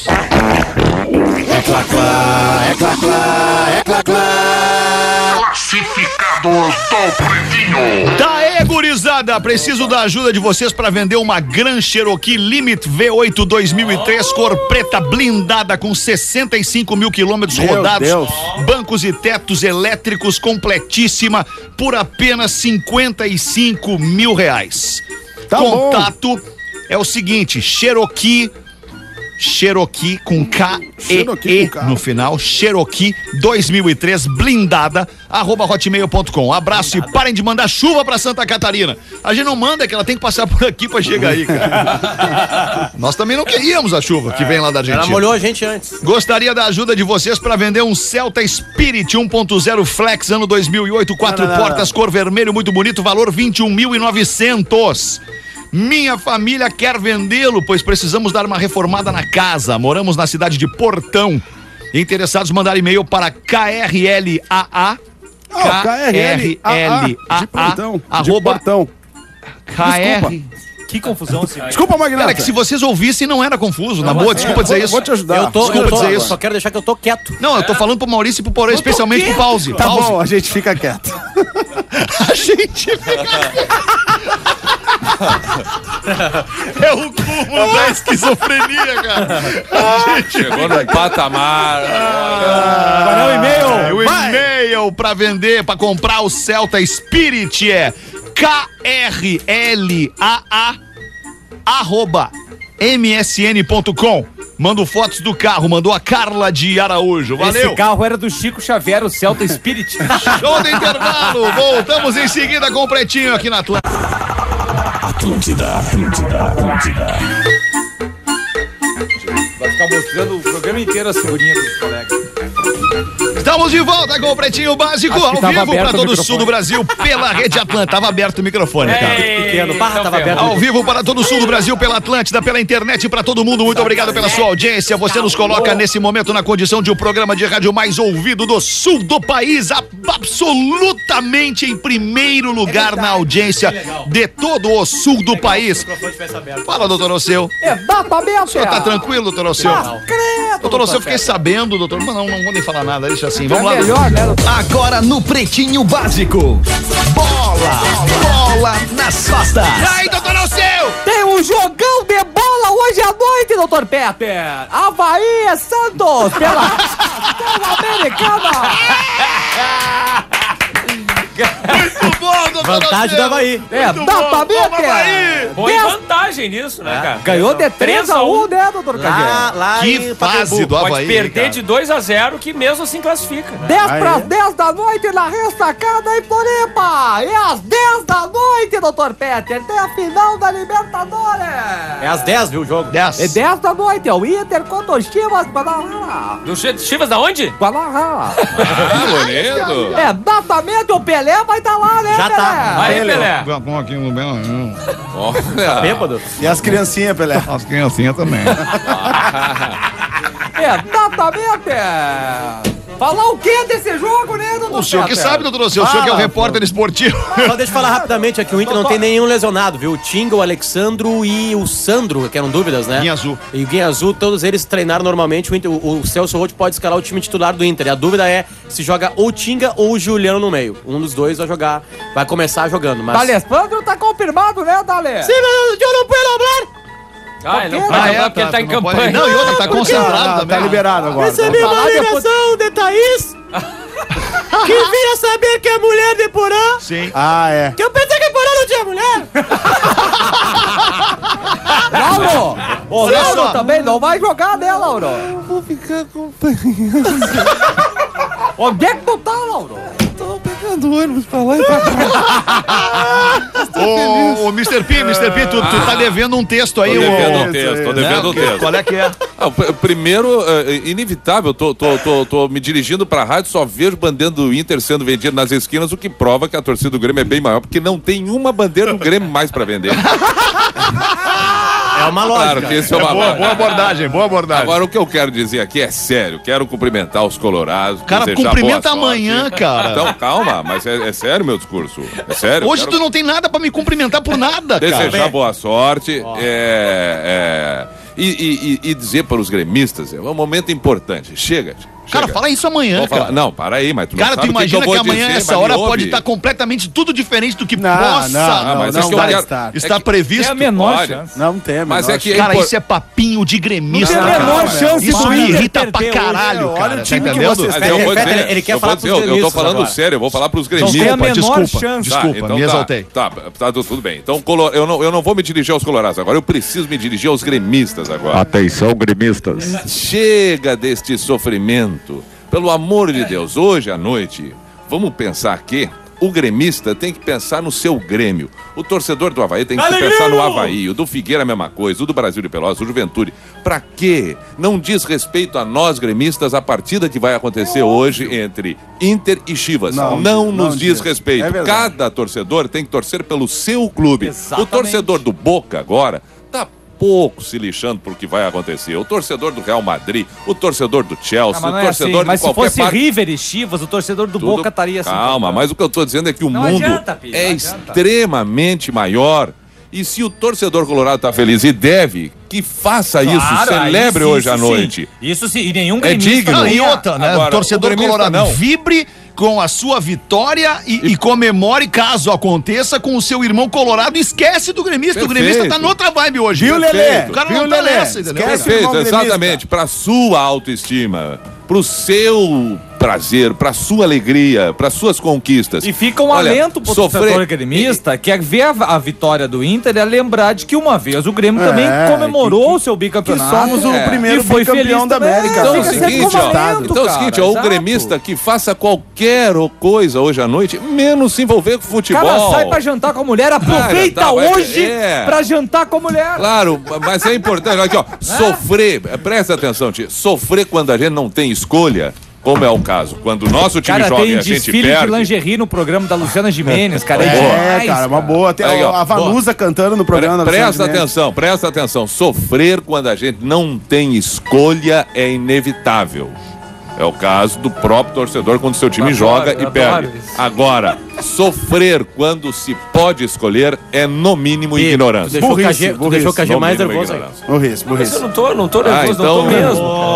Classificados do Pretinho. Tá aí, gurizada, preciso da ajuda de vocês pra vender uma Grand Cherokee Limit V oito dois mil e três, cor preta blindada com sessenta e cinco mil quilômetros Meu rodados, Deus. bancos e tetos elétricos, completíssima, por apenas cinquenta e cinco mil reais. Tá bom. Contato é o seguinte: Cherokee Cherokee com K E Cherokee E com K. no final, Cherokee dois mil e três, blindada, arroba hotmail ponto com. Abraço e parem de mandar chuva pra Santa Catarina. A gente não manda, que ela tem que passar por aqui pra chegar aí, cara. Nós também não queríamos a chuva que vem lá da Argentina. Ela molhou a gente antes. Gostaria da ajuda de vocês para vender um Celta Spirit um ponto zero Flex, ano dois mil e oito, quatro Não, não, não, portas, cor vermelho, muito bonito, valor vinte e um mil e novecentos. Minha família quer vendê-lo, pois precisamos dar uma reformada na casa. Moramos na cidade de Portão. Interessados, mandar e-mail para K R L A A Oh, K R L A A, de A A Portão, de arroba Portão. K R Que confusão, senhor. Desculpa, Magnata. Cara, que se vocês ouvissem não era confuso. Na boa, desculpa dizer isso. Vou te ajudar. Eu tô, desculpa eu tô, dizer isso. Só quero deixar que eu tô quieto. Não, eu tô falando pro Maurício e pro Porã, especialmente pro Pause. Tá Pause. bom, a gente fica quieto. A gente fica... É o cúmulo da esquizofrenia, cara. A gente Chegou no patamar. Ah, Vai dar o e-mail. O e-mail pra vender, pra comprar o Celta Spirit é K R L A A arroba M S N ponto com. Mando fotos do carro, mandou a Carla de Araújo. Valeu. Esse carro era do Chico Xavier, o Celta Spirit. Show de intervalo. Voltamos em seguida com o Pretinho aqui na Atlântida. Atlântida, Atlântida, Atlântida. Vai ficar mostrando o programa inteiro as figurinhas dos colegas. Estamos de volta com o Pretinho Básico ao vivo para todo o sul do Brasil pela Rede Atlântida. Tava aberto o microfone, cara. Pequeno, barra tava aberto. Ao vivo para todo o sul do Brasil pela Atlântida, pela internet para todo mundo. Muito obrigado pela sua audiência. Você nos coloca nesse momento na condição de um programa de rádio mais ouvido do sul do país, absolutamente em primeiro lugar na audiência de todo o sul do país. Fala, doutor Alceu. Exatamente. O senhor tá tranquilo, doutor Alceu? Doutor Alceu, fiquei sabendo, doutor. Mas não, não vou nem falar nada, deixa assim. Vamos lá. Melhor, né, agora no Pretinho Básico. Bola! Bola nas costas! E aí, doutor Alceu? Tem um jogão de bola hoje à noite, doutor Peter. Havaí e Santos pela Sul-Americana. Muito bom, doutor Vantagem do Havaí. É, dá pra ver, Põe vantagem nisso, né, cara? Ganhou de três a um, né, doutor Lá, Cagueiro? lá Que fase do Havaí. Pode perder de dois a zero, que mesmo assim classifica. dez para as dez da noite na ressacada em Floripa. E às dez da noite, doutor Peter, tem a final da Libertadores. É às dez, viu, o jogo? É dez da noite, é o Inter contra o Chivas Guadalajara. Do Chivas da onde? Guadalajara. Ah, bonito. É, exatamente, o Pelé vai estar lá, né, Já Pelé? tá. Aí, Pelé. Vamos aqui no meu. Olha. Bêbado. E as criancinhas, Pelé? As criancinhas também. Exatamente. Falar o que desse jogo, né, doutor O senhor que Peter? sabe, doutor Alceu, o senhor que é o repórter esportivo. Só deixa eu falar rapidamente aqui, o Inter não tem nenhum lesionado, viu? O Tinga, o Alexandro e o Sandro, que eram dúvidas, né? Guinha Azul. E o Guinha Azul, todos eles treinaram normalmente. O, Inter, o, o Celso Roth pode escalar o time titular do Inter. E a dúvida é se joga ou o Tinga ou o Juliano no meio. Um dos dois vai jogar, vai começar jogando, mas... D'Alessandro tá confirmado, né, Dale? Sim, mas eu não puedo falar. Ah, ele não quê? pode Ah, é, jogar porque tá, ele tá em não pode- campanha. Não, e outra, tá Por quê? concentrado Ah, também. Tá liberado agora. Recebi uma Falar depois- ligação de Thaís que vinha saber que é mulher de Porã. Sim. Ah, é. Que eu pensei que Porã não tinha mulher. Lauro! Ô, Olha Lauro só. também não vai jogar, né, Lauro? Vou ficar acompanhando. Onde é que tu tá, Lauro? Tô pegando ônibus pra lá e pra cá. Ô, ô, mister P, mister P, tu, tu tá devendo um texto aí. Tô devendo ô, um texto, tô devendo um né? texto. Qual é que é? Ah, o pr- primeiro, é, inevitável, tô, tô, tô, tô me dirigindo pra rádio, só vejo bandeira do Inter sendo vendida nas esquinas, o que prova que a torcida do Grêmio é bem maior, porque não tem uma bandeira do Grêmio mais pra vender. É uma lógica. Claro que esse é uma É boa, lógica. boa abordagem, boa abordagem. Agora, o que eu quero dizer aqui é sério, quero cumprimentar os colorados. Cara, desejar cumprimenta boa sorte. amanhã, cara. Então, calma, mas é, é sério meu discurso. É sério. Hoje quero tu não tem nada pra me cumprimentar por nada, cara. desejar boa sorte é, é, e, e- e- e dizer para os gremistas, é um momento importante. Chega, Cara, chega. fala isso amanhã, Vou falar- cara. Não, para aí, mas tu não Cara, tu sabe o que imagina que, que, eu vou amanhã, dizer, essa mas me hora ouve. pode estar completamente tudo diferente do que Não, possa não, Ah, mas não, é que eu vai quero- estar. estar é que- previsto. É a menor Olha, chance. Não tem, a Mas menor é que Cara, impor- isso é papinho de gremista. Não tem a cara. menor chance Isso do me Inter irrita pra perder hoje. caralho, Olha cara. o Tá time que entendendo? vocês Mas eu vou Ele- dizer, ele quer eu falar vou dizer, pros eu tô gremistas falando agora. sério, eu vou falar pros Não gremistas. tem a Desculpa, menor desculpa, chance. Tá, desculpa, então me tá, exaltei. Tá, tá, tudo bem. Então, colo- eu não, eu não vou me dirigir aos colorados agora, eu preciso me dirigir aos gremistas agora. Atenção, gremistas. Chega deste sofrimento. Pelo amor de Deus, hoje à noite, vamos pensar que o gremista tem que pensar no seu Grêmio. O torcedor do Havaí tem que Alegria! pensar no Havaí. O do Figueira a mesma coisa, o do Brasil de Pelotas, o Juventude. Pra quê? Não diz respeito a nós gremistas a partida que vai acontecer hoje entre Inter e Chivas. Não, Não, nos não diz diz. respeito. É verdade. Cada torcedor tem que torcer pelo seu clube. Exatamente. O torcedor do Boca agora tá pouco se lixando por que vai acontecer. O torcedor do Real Madrid, o torcedor do Chelsea, Ah, mas o não é assim. torcedor Mas de se qualquer fosse parte. River e Chivas, o torcedor do Tudo- Boca estaria assim. Calma, mas o que eu tô dizendo é que o Não mundo adianta, Pio, é não adianta. extremamente maior E se o torcedor colorado tá feliz e deve, que faça Claro, isso, celebre isso, hoje à isso noite. Sim. Isso sim, e nenhum É gremista... digno. Não, e outra, né? Agora, o torcedor o gremista colorado não. vibre com a sua vitória e, e comemore, caso aconteça, com o seu irmão colorado. Esquece do gremista. Perfeito. O gremista tá noutra vibe hoje. Viu, Perfeito. Lelê? O cara Viu, não tá Lelê? nessa, entendeu? Esquece Perfeito, o irmão gremista. exatamente. Pra sua autoestima, pro seu prazer, pra sua alegria, pras suas conquistas. E fica um Olha, alento pro sofrer- torcedor gremista, que é ver a, a vitória do Inter é lembrar de que uma vez o Grêmio É, também comemorou que- o seu bicampeonato. que somos o É. primeiro E foi bicampeão feliz da também. América. Então é o Fica sempre seguinte, como ó, alento, então é o cara, seguinte, ó, o exato. gremista que faça qualquer coisa hoje à noite, menos se envolver com O futebol. cara sai pra jantar com a mulher, aproveita Ah, tá, vai- hoje é. pra jantar com a mulher. Claro, mas é importante, olha aqui, ó, sofrer, presta atenção, tio, sofrer quando a gente não tem escolha, como é o caso, quando o nosso time Cara, joga tem e a gente desfile de perde. lingerie no programa da Luciana Gimenez, cara. É, É, demais, cara, uma boa. Tem Aí, ó, a Vanusa cantando no programa da Presta Luciana Gimenez. atenção, presta atenção. Sofrer quando a gente não tem escolha é inevitável. É o caso do próprio torcedor quando seu time Eu joga adoro, e eu perde. adoro isso. Agora, sofrer quando se pode escolher é no mínimo E ignorância. Deixou o Burrice, K G, tu burrice. deixou o K G No mais mínimo nervoso aí. ignorância. Burrice, Mas burrice. eu não tô, não tô Ah, nervoso, então- não tô mesmo.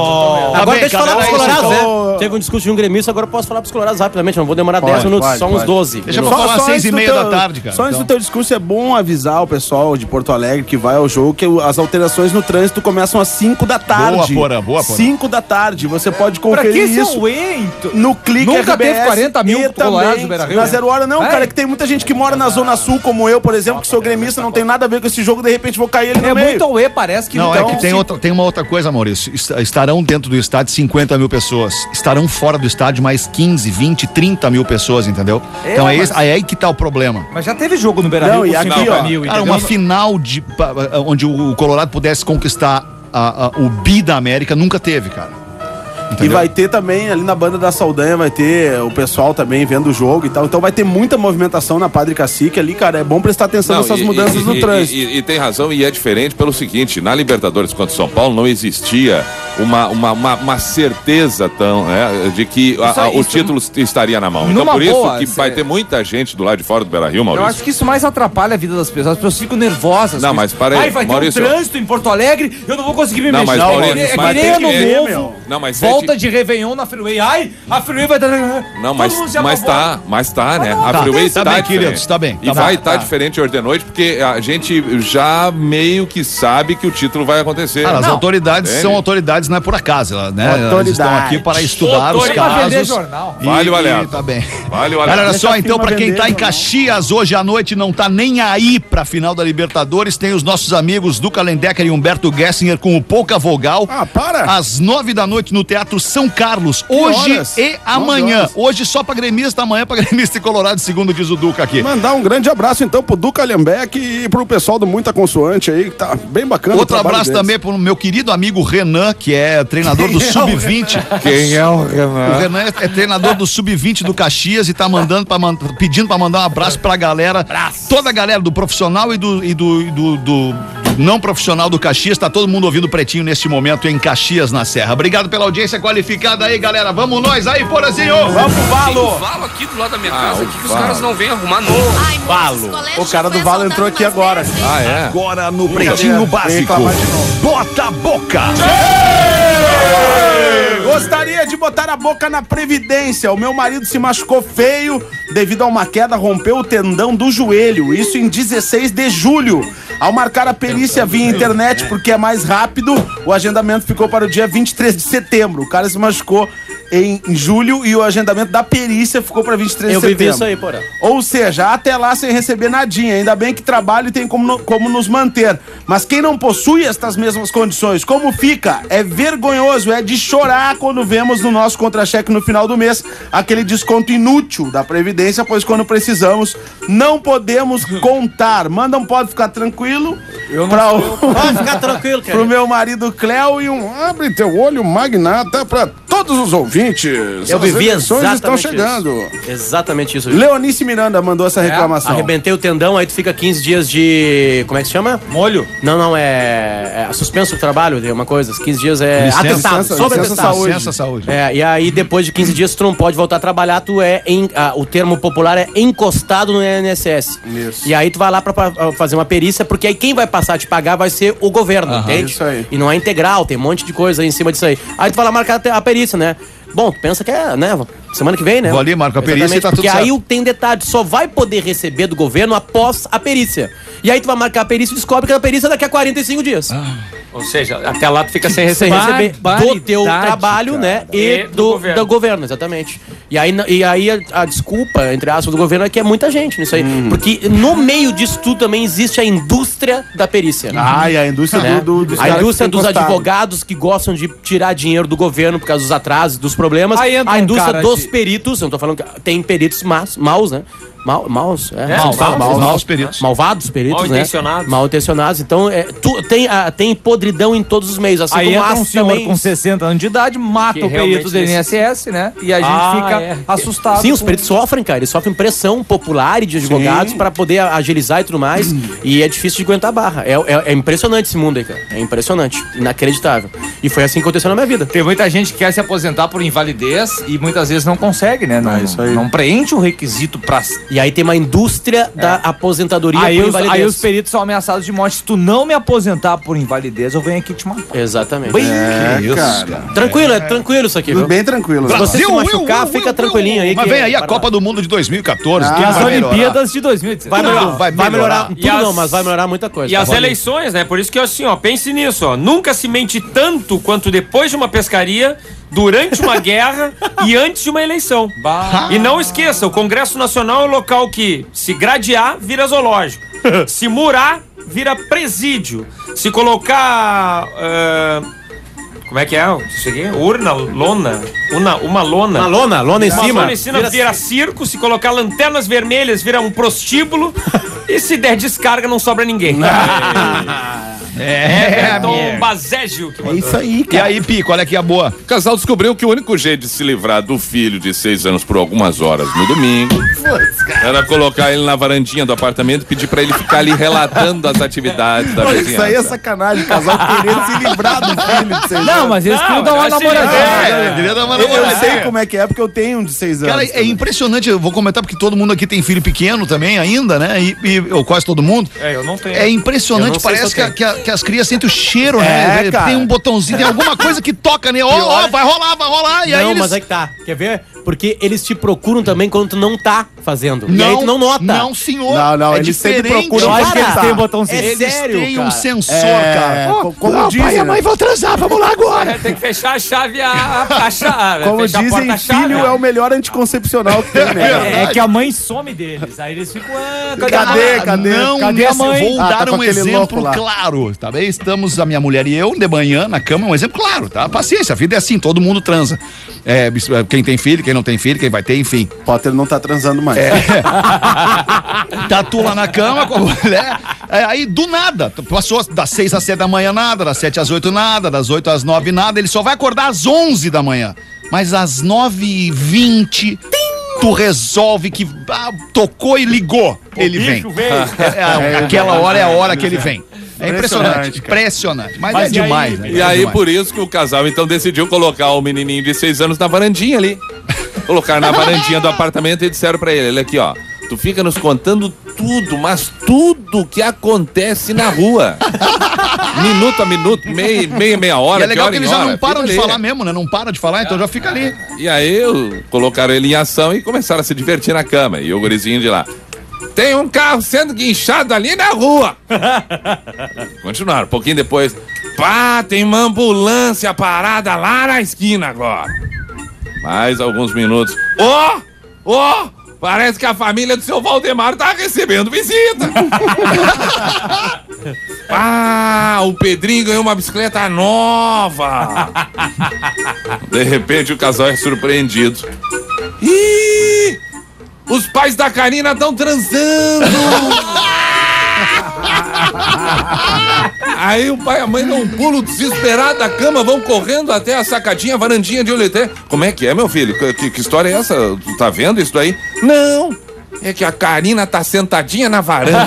Tá Agora bem, deixa eu falar cada pros um colorados, citou- né? Teve um discurso de um gremista, agora eu posso falar pros colorados rapidamente, não vou demorar Pode, dez minutos, pode, só uns pode. doze. Deixa eu minutos. falar Só seis antes e do meia teu- da tarde, cara. Só antes Então. do teu discurso, é bom avisar o pessoal de Porto Alegre que vai ao jogo que o- as alterações no trânsito começam às cinco da tarde. Boa, Porã, boa, Porã. cinco da tarde. Você pode Pra conferir que isso seu ento? no Clique Nunca R B S teve quarenta mil e colorados também no Beira-Rio, na né? Zero Hora. Não, É. cara, que tem muita gente que mora na Zona Sul, como eu, por exemplo, que sou gremista, não tem nada a ver com esse jogo, de repente vou cair ele no É meio. muito auê, parece que Não, então, é que tem, se- outra, tem uma outra coisa, Maurício. Est- Estarão dentro do estádio cinquenta mil pessoas. Estarão fora do estádio mais quinze, vinte, trinta mil pessoas, entendeu? É, então é, mas- esse, aí aí que tá o problema. Mas já teve jogo no Beira-Rio Não, e com aqui, cinquenta ó, mil, Cara, entendeu? uma final de, pa- onde o Colorado pudesse conquistar a- a- o bi da América nunca teve, cara. E Entendeu? vai ter também, ali na Banda da Saldanha, vai ter o pessoal também vendo o jogo e tal. Então vai ter muita movimentação na Padre Cacique ali, cara. É bom prestar atenção Não, nessas e- mudanças e- no e- trânsito. E, e tem razão, e é diferente pelo seguinte: na Libertadores contra o São Paulo não existia uma, uma, uma, uma certeza tão, né, de que a- Isso- a- o isso- título estaria na mão. Então Numa por isso boa, que cê- vai ter muita gente do lado de fora do Beira-Rio, Eu Maurício. acho que isso mais atrapalha a vida das pessoas. As pessoas ficam nervosas. Não, com mas isso. para aí, Ai, vai Maurício. ter um trânsito em Porto Alegre, eu não vou conseguir me Não, mexer. mas, Não, Maurício, é, é mas que nem tem ano que ver, novo. meu. Não, mas é Volta que- de Réveillon na Freeway. Ai, a Freeway vai dar... Não, Todo mas, mundo se mas apavora. tá, mas tá, né? não, A tá, Freeway tá tá, bem, diferente. queridos, tá bem, E tá vai bom, estar tá. diferente hoje de noite, porque a gente já meio que sabe que o título vai acontecer. Cara, as Não, autoridades entende? são autoridades, não é por acaso, elas, né? Elas Autoridade. estão aqui para estudar os Autoridade. Pra vender casos. jornal. E- Vale o alerta. e Tá bem. Vale o Galera, olha alerta. só, Deixa a então, firma pra quem vender, tá em não. Caxias hoje à noite, não tá nem aí pra final da Libertadores, tem os nossos amigos do Kalendecker e Humberto Gessinger com o Pouca Vogal. Ah, para! Às nove da noite no Teatro São Carlos, hoje horas? e amanhã. horas. Hoje só pra gremista, amanhã pra gremista e colorado, segundo diz o Duca aqui. Mandar um grande abraço então pro Duca Lembeck e pro pessoal do Muita Consoante aí, que tá bem bacana. Outro o trabalho abraço deles. também pro meu querido amigo Renan, que é treinador do Quem é o sub vinte. Quem é o O Renan? Renan é, é treinador do sub vinte do Caxias e tá mandando pra, man- pedindo pra mandar um abraço pra galera. Toda a galera do profissional e do, e do, e do- do- do não profissional do Caxias. Tá todo mundo ouvindo o Pretinho neste momento em Caxias, na Serra. Obrigado pela audiência qualificada aí, galera. Vamos nós aí, Porazinho! Vamos, Valo! Valo aqui do lado da minha Ah, casa o aqui que os Valo. caras não vêm arrumar novo. Valo. O cara do Valo entrou aqui agora. Ah, é? Agora no Brincadeira. Pretinho Vem Básico. reclamar de novo. Bota a boca! Gostaria de botar a boca na Previdência. O meu marido se machucou feio devido a uma queda, rompeu o tendão do joelho. Isso em dezesseis de julho. Ao marcar a perícia via internet, porque é mais rápido, o agendamento ficou para o dia vinte e três de setembro. O cara se machucou em julho e o agendamento da perícia ficou para vinte e três Eu de setembro. vivi isso aí, porra. Ou seja, até lá sem receber nadinha. Ainda bem que trabalho e tem como, no- como nos manter. Mas quem não possui estas mesmas condições, como fica? É vergonhoso, é de chorar quando vemos no nosso contra-cheque no final do mês aquele desconto inútil da Previdência, pois quando precisamos, não podemos contar. Manda um pode ficar tranquilo. Eu não pra sou o... Pode ficar tranquilo, cara. Pro meu marido Cléo e um abre teu olho magnata pra todos os ouvintes. Eu As vivi eleições estão exatamente chegando. Isso. Exatamente isso. Leonice Miranda mandou essa reclamação. É, arrebentei o tendão, aí tu fica quinze dias de... Como é que se chama? Molho? Não, não, é... é suspenso do trabalho, é uma coisa. quinze dias é Licença, atestado, licença, sobre licença atestado. saúde. Licença saúde. É, e aí depois de quinze dias tu não pode voltar a trabalhar, tu é... Em, ah, o termo popular é encostado no I N S S. Isso. E aí tu vai lá pra, pra fazer uma perícia, porque aí quem vai passar a te pagar vai ser o governo, Aham, entende? isso aí. E não é integral, tem um monte de coisa aí em cima disso aí. Aí tu vai lá marcar a perícia, né? Bom, tu pensa que é, né? Semana que vem, né? Vou ali, marco a perícia Exatamente, e tá tudo porque certo. aí o- tem detalhe, tu só vai poder receber do governo após a perícia. E aí tu vai marcar a perícia e descobre que a perícia é daqui a quarenta e cinco dias. Ou seja, até lá tu fica sem Sem receber. receber do teu trabalho, né? E, E do do, governo. do governo, exatamente. E aí, na- e aí a, a desculpa, entre aspas, do governo é que é muita gente nisso aí. Porque no meio disso tudo também existe a indústria da perícia. Ah, e a indústria Né? do, do, dos A caras indústria que dos ficam encostados. advogados que gostam de tirar dinheiro do governo por causa dos atrasos, dos problemas. Aí entra A um indústria cara dos de- peritos, eu não tô falando que tem peritos mas, maus, né? Mal, maus, é. É, Maus, maus, maus, maus peritos. Malvados peritos, Mal né? intencionados. Mal intencionados. Então, é, tu, tem, a, tem podridão em todos os meios. Assim Aí como entra há um senhor também... com sessenta anos de idade, mata Que o perito realmente do I N S S, né? E a gente Ah, fica é. assustado. Sim, os com- peritos sofrem, cara. Eles sofrem pressão popular e de advogados pra poder agilizar e tudo mais. E é difícil de aguentar a barra. É, é, é impressionante esse mundo aí, cara. É impressionante. Inacreditável. E foi assim que aconteceu na minha vida. Tem muita gente que quer se aposentar por invalidez e muitas vezes não consegue, né? Não, É isso aí. não preenche o requisito pra... E aí tem uma indústria da aposentadoria Aí por os, invalidez. aí os peritos são ameaçados de morte. Se tu não me aposentar por invalidez, eu venho aqui te matar. Exatamente. É, Que isso, cara. Tranquilo, é tranquilo isso aqui, viu? Tudo bem tranquilo. Se você se Brasil, machucar, Will, fica Will, tranquilinho aí. Mas que vem aí a vai Copa do Mundo de dois mil e catorze. Ah, tudo E as vai melhorar. Olimpíadas de dois mil e dezesseis. Vai, melhorar, vai vai melhorar. melhorar. Tudo E as- não, mas vai melhorar muita coisa. E as Tá? eleições, né? Por isso que assim, ó, pense nisso, ó. Nunca se mente tanto quanto depois de uma pescaria, durante uma guerra e antes de uma eleição. E não esqueça, o Congresso Nacional é o local que, se gradear, vira zoológico. Se murar, vira presídio. Se colocar... ah, como é que é? Isso aqui? Urna, lona. Uma, uma lona. Uma lona, lona em Uma cima. lona em cima Vira vira, circo. Se colocar lanternas vermelhas, vira um prostíbulo. E se der descarga, não sobra ninguém. É, Everton amigo. Bazégio que É mandou. isso aí, E cara. aí, Pi, qual é que é a boa? O casal descobriu que o único jeito de se livrar do filho de seis anos por algumas horas no domingo era colocar ele na varandinha do apartamento e pedir pra ele ficar ali relatando as atividades da Olha, vizinhança. isso aí é sacanagem, o casal querendo se livrar do filho de seis Não, anos. mas eles Não, queriam dar uma assim, namoradinha. É, queria dar uma Eu, eu namoradinha. sei como é que é, porque eu tenho um de seis anos. Cara, é também. impressionante, eu vou comentar porque todo mundo aqui tem filho pequeno também ainda, né? E, e- ou quase todo mundo. É, eu não tenho. É Eu impressionante, não sei parece se que, eu a- que, a- que as crias sentem o cheiro, É, né? cara. Tem um botãozinho, tem alguma coisa que toca, né? Ó, ó, vai rolar, vai rolar. E aí Não, eles... mas é que tá. Quer ver? Porque eles te procuram também quando tu não tá fazendo. e aí Não, tu não nota. não, senhor. Não, não, é eles sempre diferente. procuram Eu acho que eles Cara, têm um botãozinho. é Eles sério, têm um cara. sensor, É, cara. co- como dizem, né? vão transar, vamos lá agora. É, tem que fechar a chave, a, a chave. Como fechar a dizem, porta-chave, filho ó. é o melhor anticoncepcional que tem, né? É, é que a mãe some deles. Aí eles ficam. Ah, cadê, a Cadê, mãe? cadê? Não, Cadê a nesse- mãe? Vou Ah, dar tá com um aquele louco exemplo lá. claro, tá bem? Estamos, a minha mulher e eu, de manhã, na cama, um exemplo claro, tá? Paciência, a vida é assim, todo mundo transa. É, quem tem filho, quem não tem filho, quem vai ter, enfim. Potter não tá transando mais. Tá tu lá na cama com a mulher, é, aí do nada, passou das seis às sete da manhã nada, das sete às oito nada, das oito às nove nada, ele só vai acordar às onze da manhã. Mas às nove e vinte, tu resolve que ah, tocou e ligou, ele vem. É, é, aquela hora é a hora que ele vem. É impressionante, Impressionante, cara. impressionante. Mas, Mas é e aí, demais, né? E É aí, demais. por isso que o casal então decidiu colocar o menininho de seis anos na varandinha ali. Colocaram na varandinha do apartamento e disseram pra ele, olha aqui, ó. Tu fica nos contando tudo, mas tudo que acontece na rua. Minuto a minuto, meia, meia, meia hora, E é legal de hora que em eles já hora, não param fica de ali. falar mesmo, né? Não para de falar, então já fica ali. E aí eu- colocaram ele em ação e começaram a se divertir na cama. E o gurizinho de lá. Tem um carro sendo guinchado ali na rua. Continuaram, um pouquinho depois. Pá, tem uma ambulância parada lá na esquina agora. Mais alguns minutos. Ó, ó, parece que a família do seu Valdemar tá recebendo visita. Ah, o Pedrinho ganhou uma bicicleta nova. De repente o casal é surpreendido. Ih, os pais da Karina estão transando. Aí o pai e a mãe dão um pulo desesperado da cama, vão correndo até a sacadinha, a varandinha de Oleté. Como é que é, meu filho? Que, que história é essa? Tu tá vendo isso aí? Não, é que a Karina tá sentadinha na varanda.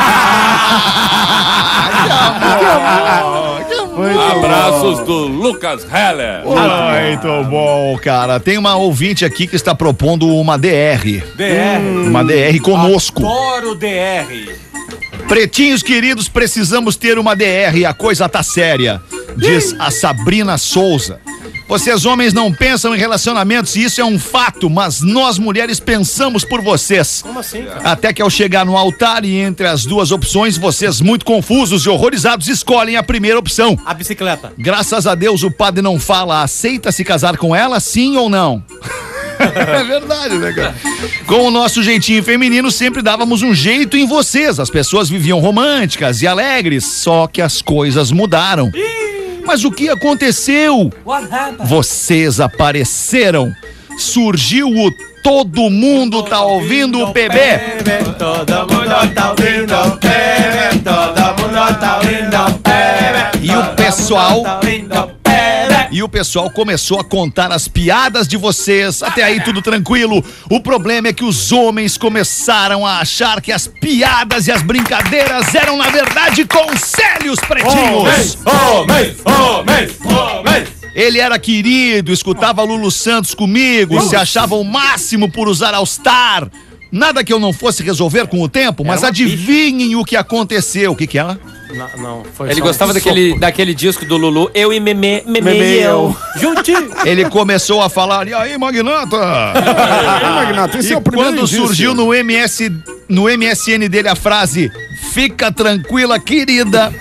Abraços do Lucas Heller. Muito bom, cara. Tem uma ouvinte aqui que está propondo uma D R. D R. Uma D R conosco. Adoro D R. Pretinhos queridos, precisamos ter uma D R, a coisa tá séria, diz a Sabrina Souza. Vocês homens não pensam em relacionamentos, e isso é um fato, mas nós mulheres pensamos por vocês. Como assim, cara? Até que ao chegar no altar e entre as duas opções, vocês muito confusos e horrorizados escolhem a primeira opção. A bicicleta. Graças a Deus o padre não fala, aceita se casar com ela, sim ou não? É verdade, né, cara? Com o nosso jeitinho feminino, sempre dávamos um jeito em vocês. As pessoas viviam românticas e alegres, só que as coisas mudaram. Mas o que aconteceu? Vocês apareceram. Surgiu o Todo Mundo Tá Ouvindo o P B. Todo mundo tá ouvindo o P B. Todo mundo tá ouvindo o P B. E o pessoal... E o pessoal começou a contar as piadas de vocês. Até aí tudo tranquilo. O problema é que os homens começaram a achar que as piadas e as brincadeiras eram, na verdade, conselhos, pretinhos. Homens, homens, homens. Ele era querido, escutava Lulu Santos comigo, se achava o máximo por usar All Star. Nada que eu não fosse resolver com o tempo, mas adivinhem o que aconteceu. O que que é? Não, não, foi Ele só gostava um daquele, soco. daquele disco do Lulu, Eu e Meme, Meme, Meme e e eu. Juntinho. Ele começou a falar, e aí, Magnata? E aí, Magnata, esse E é o primeiro quando indício. surgiu no M S, no M S N dele a frase, fica tranquila, querida,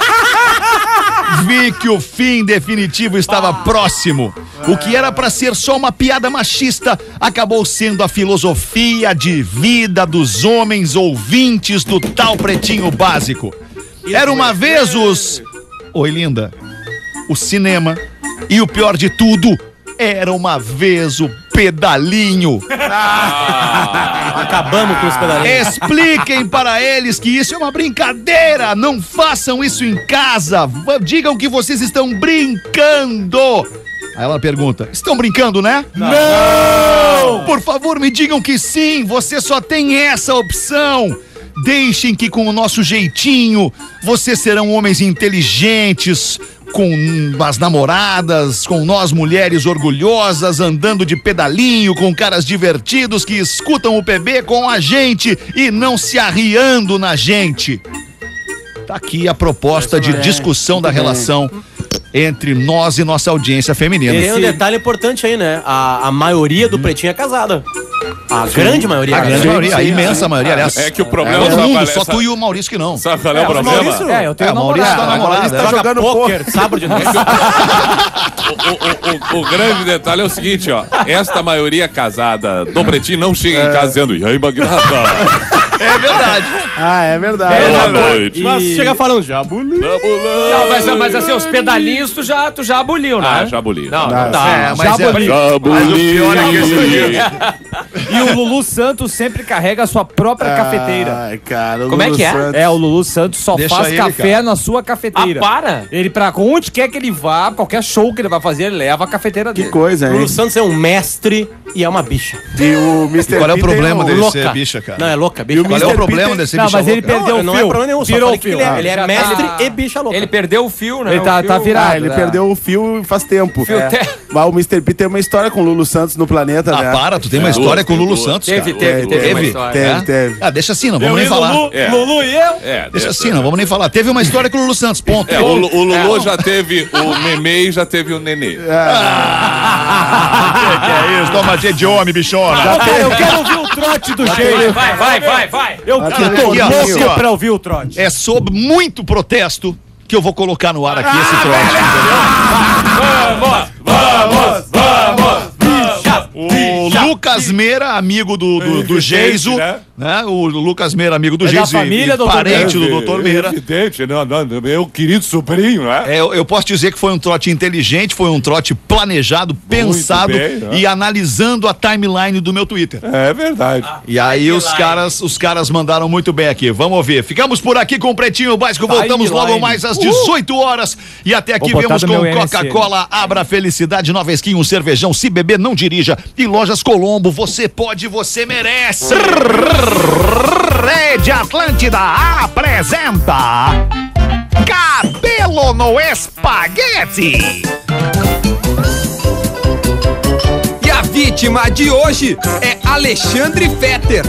vi que o fim definitivo estava próximo. O que era pra ser só uma piada machista acabou sendo a filosofia de vida dos homens ouvintes do tal Pretinho Básico. Era uma vez os... Oi, linda. O cinema. E o pior de tudo, era uma vez o pedalinho. Acabamos com os pedalinhos. Expliquem para eles que isso é uma brincadeira. Não façam isso em casa. Va- Digam que vocês estão brincando. Aí ela pergunta, estão brincando, né? Não! Por favor, me digam que sim. Você só tem essa opção. Deixem que com o nosso jeitinho, vocês serão homens inteligentes, com as namoradas, com nós mulheres orgulhosas, andando de pedalinho, com caras divertidos que escutam o P B com a gente e não se arriando na gente. Tá aqui a proposta de discussão da relação entre nós e nossa audiência feminina. Tem um detalhe importante aí, né? A, a maioria do Pretinho é casada. A Sim. grande maioria. A grande Sim, maioria, a sim, imensa sim. maioria, aliás. É que o problema Todo sabe mundo, qual é só essa- tu e o Maurício que não. Sabe qual é o É, o problema? Maurício- É, eu tenho É, o Maurício namorada. tá namorado. Tá é. jogando pôquer, sábado de noite. O, o- o- o grande detalhe é o seguinte, ó. Esta maioria casada do Pretinho não chega em casa dizendo, e aí, Magnata? É verdade. Ah, é verdade. Boa noite. Mas chega falando, já aboliu. Não, mas, mas assim, os pedalinhos tu já, tu já aboliu, né? Ah, já aboli. Não, Não, não dá. É, mas Já é- aboli. mas o pior é que esse E o Lulu Santos sempre carrega a sua própria cafeteira. Ai, cara. o Como é Lulu que é? Santos. É, o Lulu Santos só Deixa faz ele, café cara. na sua cafeteira. Ah, para! Ele, pra onde quer que ele vá, qualquer show que ele vai fazer, ele leva a cafeteira Que dele. coisa, hein? Lulu Santos é um mestre e é uma bicha. E o mister Qual é o P problema tem dele um- ser bicha, cara? Não, é louca, bicha. Qual é mister o problema Peter- dele ser Não, bicha mas ele louca? perdeu não o é fio. problema nenhum, só Virou falei o que ele fio. é, ele é Já tá- mestre e bicha louca. Ele perdeu o fio, né? Ele O tá, fio- tá virado. Ah, ele né? perdeu o fio faz tempo. Fio É. te- Mas o mister P tem uma história com o Lulu Santos no planeta, Ah, né? para, tu tem uma É. história com o Lulu Duas, Santos, Teve, cara. teve, É, teve, uma teve, história. Teve, É? teve. Ah, deixa assim, não vamos Eu nem e falar. Lulu, É. Lulu e eu. É, Deixa assim, não vamos nem falar. Teve uma história com o Lulu Santos, ponto. É, o, Lu- o Lulu já teve o Meme e já teve o Nenê. Ah, que é isso? Toma jeito de homem, bichona. Ô, cara, eu quero ouvir o trote do Cheio. Vai, vai, vai, vai. Eu, Aqui, eu tô aqui, ó, louco assim, ó. pra ouvir o trote. É sob muito protesto que eu vou colocar no ar aqui esse trote. Vamos, vamos, vamos. O Lucas Meira, amigo do, do, do Geiso, né? né? O Lucas Meira, amigo do É da Geiso, família, e doutor parente Meira. do doutor Meira. Evidente, não, não, meu querido sobrinho, né? É, eu, eu posso dizer que foi um trote inteligente, foi um trote planejado, pensado bem, né? e analisando a timeline do meu Twitter. É verdade. E aí os caras, os caras mandaram muito bem aqui. Vamos ouvir. Ficamos por aqui com o Pretinho Básico. Voltamos Timeline. logo mais às dezoito horas. E até aqui Vou botar viemos no com meu M S N. Coca-Cola, Abra Felicidade, Nova Skin, um cervejão. Se beber, não dirija. E Lojas Colombo, você pode, você merece. Rede Atlântida apresenta Cabelo no Espaguete. E a vítima de hoje é Alexandre Fetter.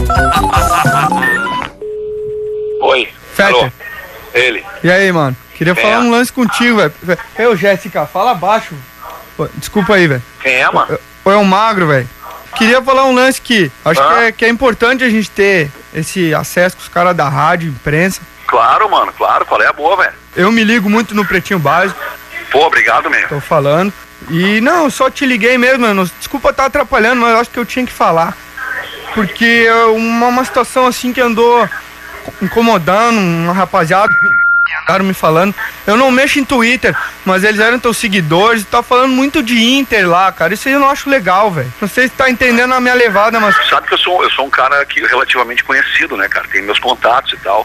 Oi. Fetter. Alô. Ele. E aí, mano? Queria Quem falar é? um lance contigo, velho. Eu, Jéssica, fala baixo. Ô, desculpa aí, velho. Quem é, mano? Ou é um magro, velho. Queria falar um lance que acho Ah. que, é, que é importante a gente ter esse acesso com os caras da rádio, imprensa. Claro, mano, claro. Qual é a boa, velho? Eu me ligo muito no Pretinho Básico, Pô, obrigado mesmo. tô falando. E não, eu só te liguei mesmo, mano. Desculpa estar atrapalhando, mas eu acho que eu tinha que falar. Porque é uma, uma situação assim que andou incomodando uma rapaziada. Andaram me falando. Eu não mexo em Twitter, mas eles eram teus seguidores e tá falando muito de Inter lá, cara. Isso aí eu não acho legal, velho. Não sei se tá entendendo a minha levada, mas. Sabe que eu sou, eu sou um cara que relativamente conhecido, né, cara? Tem meus contatos e tal.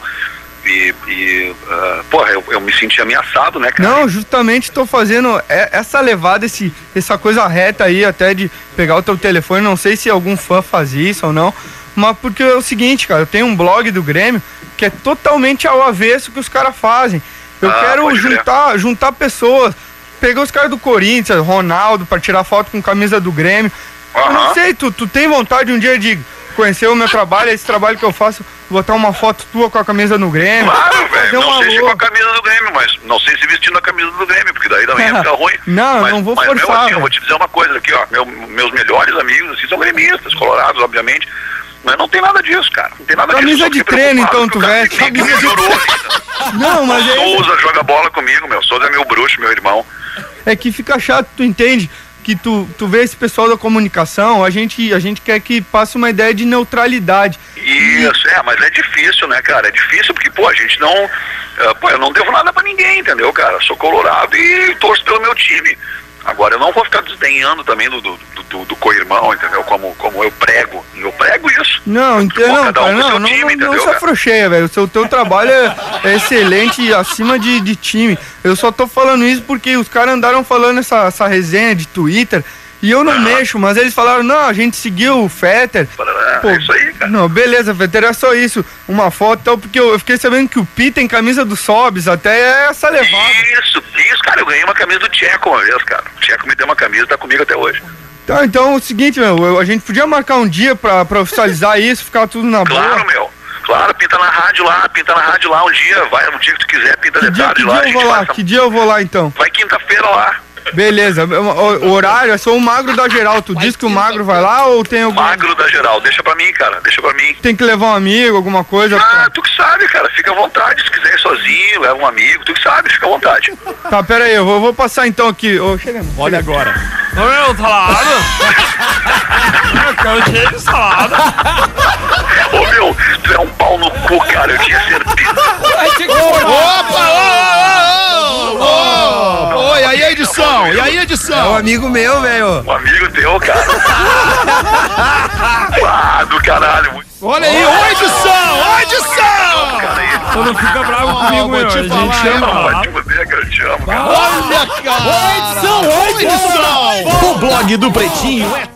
E, e uh, porra, eu, eu me senti ameaçado, né, cara? Não, justamente tô fazendo é- essa levada, esse, essa coisa reta aí, até de pegar o teu telefone. Não sei se algum fã faz isso ou não. Mas porque é o seguinte, cara, eu tenho um blog do Grêmio que é totalmente ao avesso que os caras fazem. Eu Ah, quero pode crer. juntar, juntar pessoas. Pegar os caras do Corinthians, Ronaldo, pra tirar foto com camisa do Grêmio. Eu não sei, tu, tu tem vontade um dia de conhecer o meu trabalho, esse trabalho que eu faço, botar uma foto tua com a camisa do Grêmio? Claro, fazer velho. Não um sei se alô. com a camisa do Grêmio, mas não sei se vestindo a camisa do Grêmio, porque daí também ia ficar ruim. Não, mas, não vou mas, forçar, Meu, assim, eu velho. vou te dizer uma coisa aqui, ó. Meu, meus melhores amigos, assim, são gremistas, colorados, obviamente. Mas não tem nada disso, cara. Não tem nada Camisa disso. de treino, então, tu veste. Nem que melhorou. Não, mas é, Souza joga bola comigo, meu. Souza é meu bruxo, meu irmão. é que fica chato, tu entende? Que tu, tu vê esse pessoal da comunicação, a gente, a gente quer que passe uma ideia de neutralidade. Isso, é, mas é difícil, né, cara? É difícil porque, pô, a gente não... Uh, pô, eu não devo nada pra ninguém, entendeu, cara? Sou colorado e torço pelo meu time. Agora, eu não vou ficar desdenhando também do, do, do, do co-irmão, entendeu? Como, como eu prego. E eu prego isso. Não, entendo, não, cada um cara, com não, seu não, time, não, não entendeu, se cara? afrouxeia, velho. O seu teu trabalho é, é excelente, acima de, de time. Eu só tô falando isso porque os caras andaram falando essa, essa resenha de Twitter e eu não mexo, mas eles falaram, não, a gente seguiu o Fetter. É, é isso aí, cara. Não, beleza, Fetter, é só isso. Uma foto e tal, porque eu, eu fiquei sabendo que o Pi tem camisa do Sobs, até é essa levada. Isso, isso, cara. Eu ganhei uma camisa do Tcheco uma vez, cara. O Tcheco me deu uma camisa, tá comigo até hoje. Tá, então é o seguinte, meu, eu- a gente podia marcar um dia pra, pra oficializar isso, ficar tudo na boa. Claro, meu. Claro, pinta na rádio lá, pinta na rádio lá um dia. Vai um dia que tu quiser, pinta de Dia, tarde que lá. dia a eu gente vou lá? passa- Que dia eu vou lá então? Vai quinta-feira lá. Beleza, o, o horário, eu sou o magro da geral. Tu diz que o magro vai lá ou tem algum. Magro da geral, deixa pra mim, cara, deixa pra mim. Tem que levar um amigo, alguma coisa? Ah, tu que sabe, cara, fica à vontade. Se quiser ir sozinho, leva um amigo, tu que sabe, fica à vontade. Tá, pera aí, eu vou, vou passar então aqui. Ô, chega, Olha agora. Ô, meu, salada. Eu quero cheio de salada. Ô, meu, tu é um pau no cu, cara, eu tinha certeza. Opa, ô, ô, ô, ô, ô, e aí a edição? E aí a edição? É um amigo meu, velho. Um amigo teu, cara. Ah, do caralho. Olha aí, ô edição, ô edição! Tu não fica bravo comigo, meu. A gente chama Vai lá. te fuder, cara, eu te amo, cara. Olha, cara! Ô, edição, ô, edição! O blog do Pretinho é